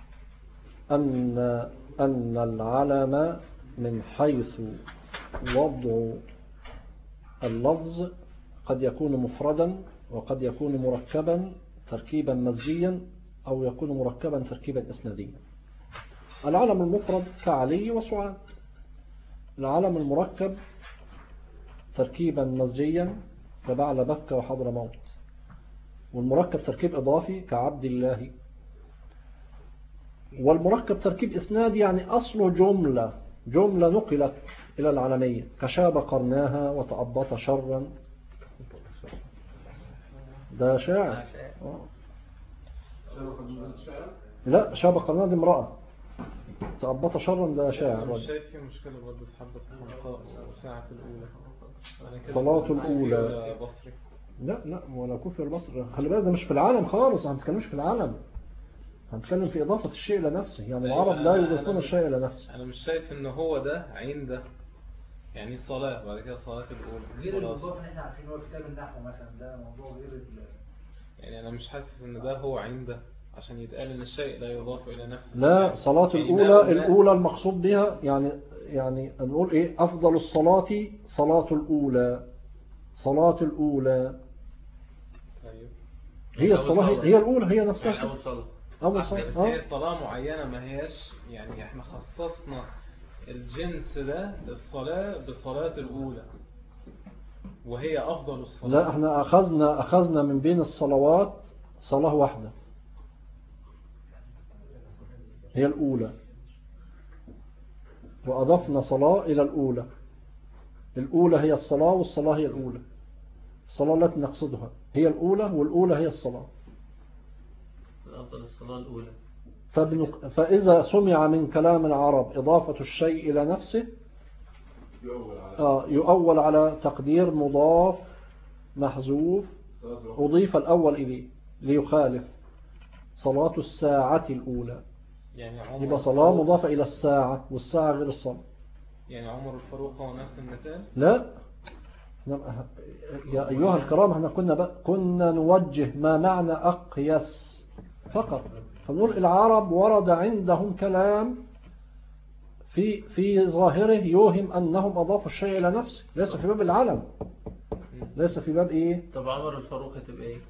أن العلم من حيث وضع اللفظ قد يكون مفردا وقد يكون مركبا تركيبا مزجيا أو يكون مركبا تركيبا إسناديا. العلم المفرد كعلي وسعاد. العلم المركب تركيبا مزجيا كبعل بكة وحضر موت. والمركب تركيب إضافي كعبد الله. والمركب تركيب إسنادي يعني أصله جملة نقلت إلى العلمية كشاب قرناها وتأبط شرا. ده شاعر. لا، شاب قرناها دي امرأة، تأبط شرا ده شاعر. مش شايف في مشكلة برضه في حبة الحمقاء وساعة الأولى، صلاة الأولى. لا ولا كفر البصر. خلي بالك ده مش في العالم خالص، ما هنتكلمش في العالم، هنتكلم في إضافة الشيء إلى نفسه. يعني العرب لا يضيفون الشيء إلى نفسه. أنا مش شايف إن هو ده عين ده، يعني صلاة بعد كده صلاة الأولى غير الموضوع اللي احنا عارفين هو كتاب النحو مثلا، ده موضوع غير يعني أنا مش حاسس إن ده هو عين ده عشان يتقال إن الشيء لا يضاف إلى نفسه. لا، يعني صلاة الأولى المقصود بها يعني نقول إيه؟ أفضل الصلاة صلاة الأولى. صلاة الأولى هي الصلاة، هي الأولى، هي نفسها يعني أول صلاة. بس هي صلاة معينة، ما هياش يعني احنا خصصنا الجنس ده للصلاة بصلاة الأولى وهي أفضل الصلاة. لا، احنا أخذنا من بين الصلوات صلاة واحدة هي الأولى، وأضفنا صلاة إلى الأولى. الأولى هي الصلاة والصلاة هي الأولى. الصلاة التي نقصدها هي الأولى والأولى هي الصلاة. أفضل الصلاة الأولى. فإذا سمع من كلام العرب إضافة الشيء إلى نفسه يؤول على تقدير مضاف محذوف أضيف الأول إليه ليخالف صلاة الساعة الأولى. يعني يبقى صلاة مضافة إلى الساعة، والساعة غير الصلاة. يعني عمر الفاروق هو نفس المثال؟ لا يا أيها الكرام، احنا كنا نوجه ما معنى أقيس فقط. فنقول العرب ورد عندهم كلام في ظاهره يوهم أنهم أضافوا الشيء إلى نفسه، ليس في باب العلم، ليس في باب إيه. طب عمر الفاروق تبقى إيه؟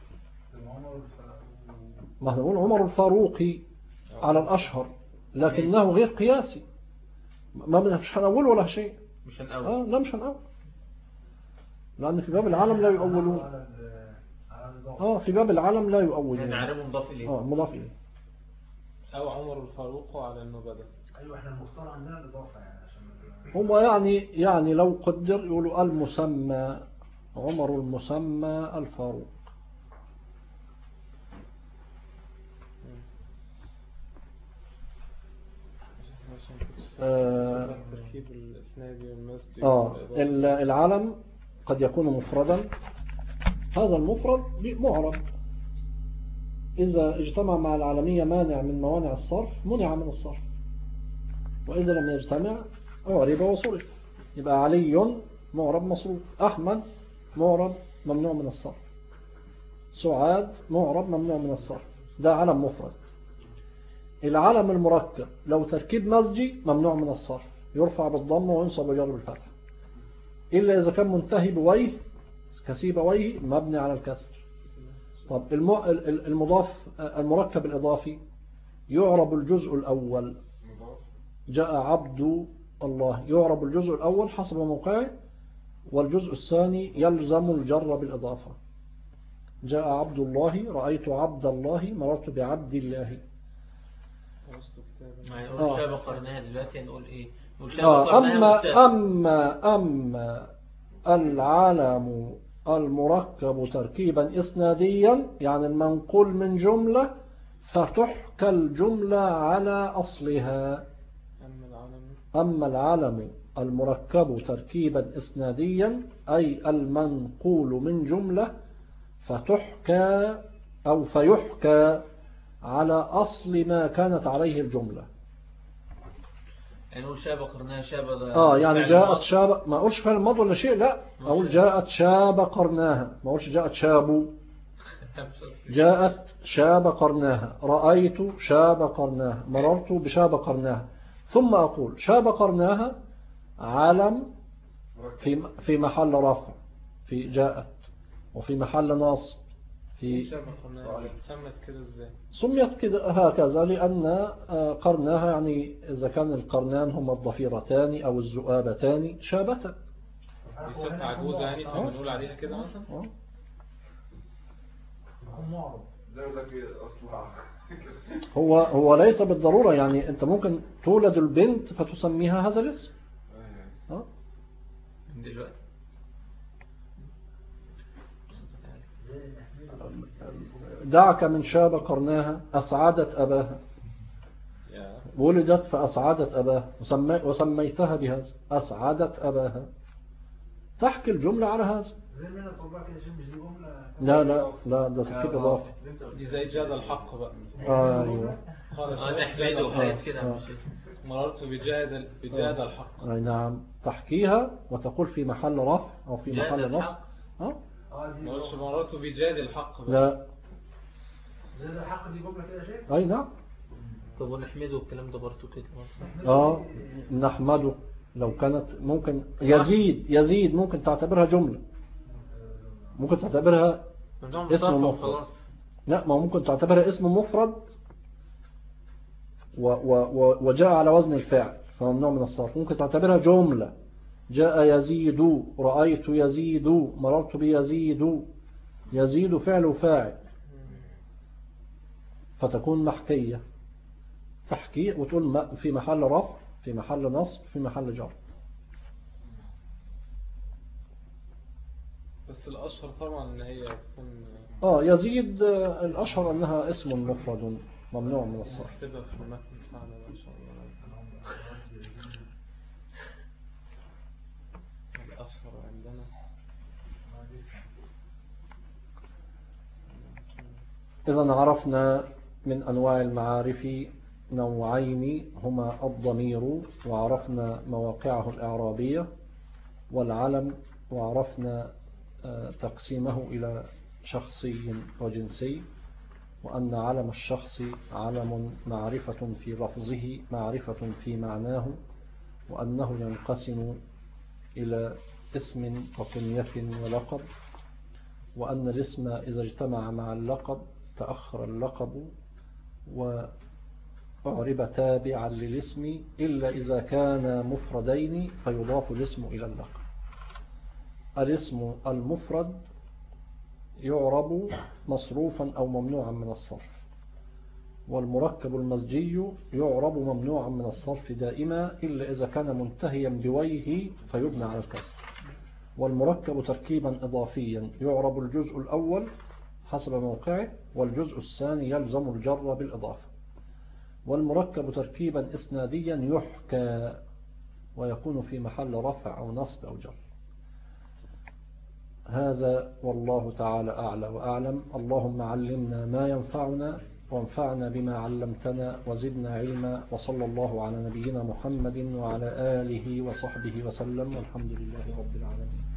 ما احنا نقول عمر الفاروقي على الأشهر، لكنه غير قياسي. مش هنقول ولا شيء. مش هنقول. لا مش هنقول، لأن في باب العالم لا يؤولون. على في باب العلم لا يؤول يعني علم مضاف إليه. مضاف إليه. أو عمر الفاروق على إنه بدل. ايوه احنا المختار عندنا الاضافه يعني عشان هو يعني لو قدر يقولوا المسمى عمر المسمى الفاروق. تركيب الإسنادي والمسجد. العلم قد يكون مفردا، هذا المفرد معرب، إذا اجتمع مع العالمية مانع من موانع الصرف منع من الصرف، وإذا لم يجتمع أعرب وصرف. يبقى علي معرب مصروف، أحمد معرب ممنوع من الصرف، سعاد معرب ممنوع من الصرف، ده علم مفرد. العلم المركب لو تركيب مزجي ممنوع من الصرف، يرفع بالضم وينصب ويجر بالفتح، إلا إذا كان منتهي بويه كسيبويه مبني على الكسر. طب المضاف المركب الإضافي يعرب الجزء الأول، جاء عبد الله، يعرب الجزء الأول حسب موقعه، والجزء الثاني يلزم الجر بالإضافة. جاء عبد الله، رأيت عبد الله، مررت بعبد الله. يعني نقول شابه قرنها دلوقتي نقول ايه؟ أما العالم المركب تركيبا إسناديا يعني المنقول من جملة فتحكى الجملة على أصلها. أما العالم المركب تركيبا إسناديا أي المنقول من جملة فتحكى أو فيحكى على أصل ما كانت عليه الجملة. يعني نقول شابه قرنها شابه يعني جاءت شابه، ما أقولش فعل الماضي ولا شيء، لا أقول جاءت شابه قرناها، ما أقولش جاءت شابو. جاءت شابه قرناها، رأيت شابه قرناها، مررت بشابه قرناها. ثم أقول شابه قرناها علم في محل رفع في جاءت، وفي محل نصب في سمت كده ازاي؟ سميت كده هكذا لأن قرناها يعني إذا كان القرنان هما الضفيرتان أو الذؤابتان شابتا. دي ست عجوزة يعني فبنقول عليها كده مثلا. هو ليس بالضرورة، يعني أنت ممكن تولد البنت فتسميها هذا الاسم. دلوقتي دعك من شاب قرناها أسعدت أباها، ولدت فأسعدت أباها وسميتها بهذا أسعدت أباها، تحكي الجملة على هذا. لا ده تركيب إضافي. دي زي جاد الحق بقى. أيوة. نحمده وحاجات كده. مررت بجاد الحق. أي نعم، تحكيها وتقول في محل رفع أو في محل نصب. مررت بجاد الحق بقى. لا زاد الحق دي جملة كده شيء. أي نعم. طب ونحمده والكلام ده برضه كده. نحمده لو كانت ممكن يزيد ممكن تعتبرها جملة، ممكن تعتبرها اسم مفرد. لا، ما ممكن تعتبرها اسم مفرد وجاء على وزن الفاعل فممنوع من الصرف. ممكن تعتبرها جملة، جاء يزيد، رأيت يزيد، مررت بيزيد، يزيد فعل وفاعل فتكون محكية، تحكي وتقول في محل رفع في محل نصب في محل جر. بس الأشهر طبعا ان هي تكون يزيد الأشهر أنها اسم مفرد ممنوع من الصرف. نكتبها في المتن بتاعنا إن شاء الله. الأشهر عندنا إذا عرفنا من أنواع المعارف نوعين هما الضمير، وعرفنا مواقعه الإعرابية، والعلم، وعرفنا تقسيمه إلى شخصي وجنسي، وأن علم الشخص علم معرفة في لفظه معرفة في معناه، وأنه ينقسم إلى اسم وكنية ولقب، وأن الاسم إذا اجتمع مع اللقب تأخر اللقب وأعرب تابعا للاسم إلا إذا كان مفردين فيضاف الاسم إلى اللقب. الاسم المفرد يعرب مصروفا أو ممنوعا من الصرف. والمركب المزجي يعرب ممنوعا من الصرف دائما إلا إذا كان منتهيا بويه فيبنى على الكسر. والمركب تركيبا إضافيا يعرب الجزء الأول حسب موقعه، والجزء الثاني يلزم الجر بالإضافة. والمركب تركيبا إسناديا يحكى ويكون في محل رفع أو نصب أو جر. هذا والله تعالى أعلى وأعلم. اللهم علمنا ما ينفعنا وانفعنا بما علمتنا وزدنا علما، وصلى الله على نبينا محمد وعلى آله وصحبه وسلم، والحمد لله رب العالمين.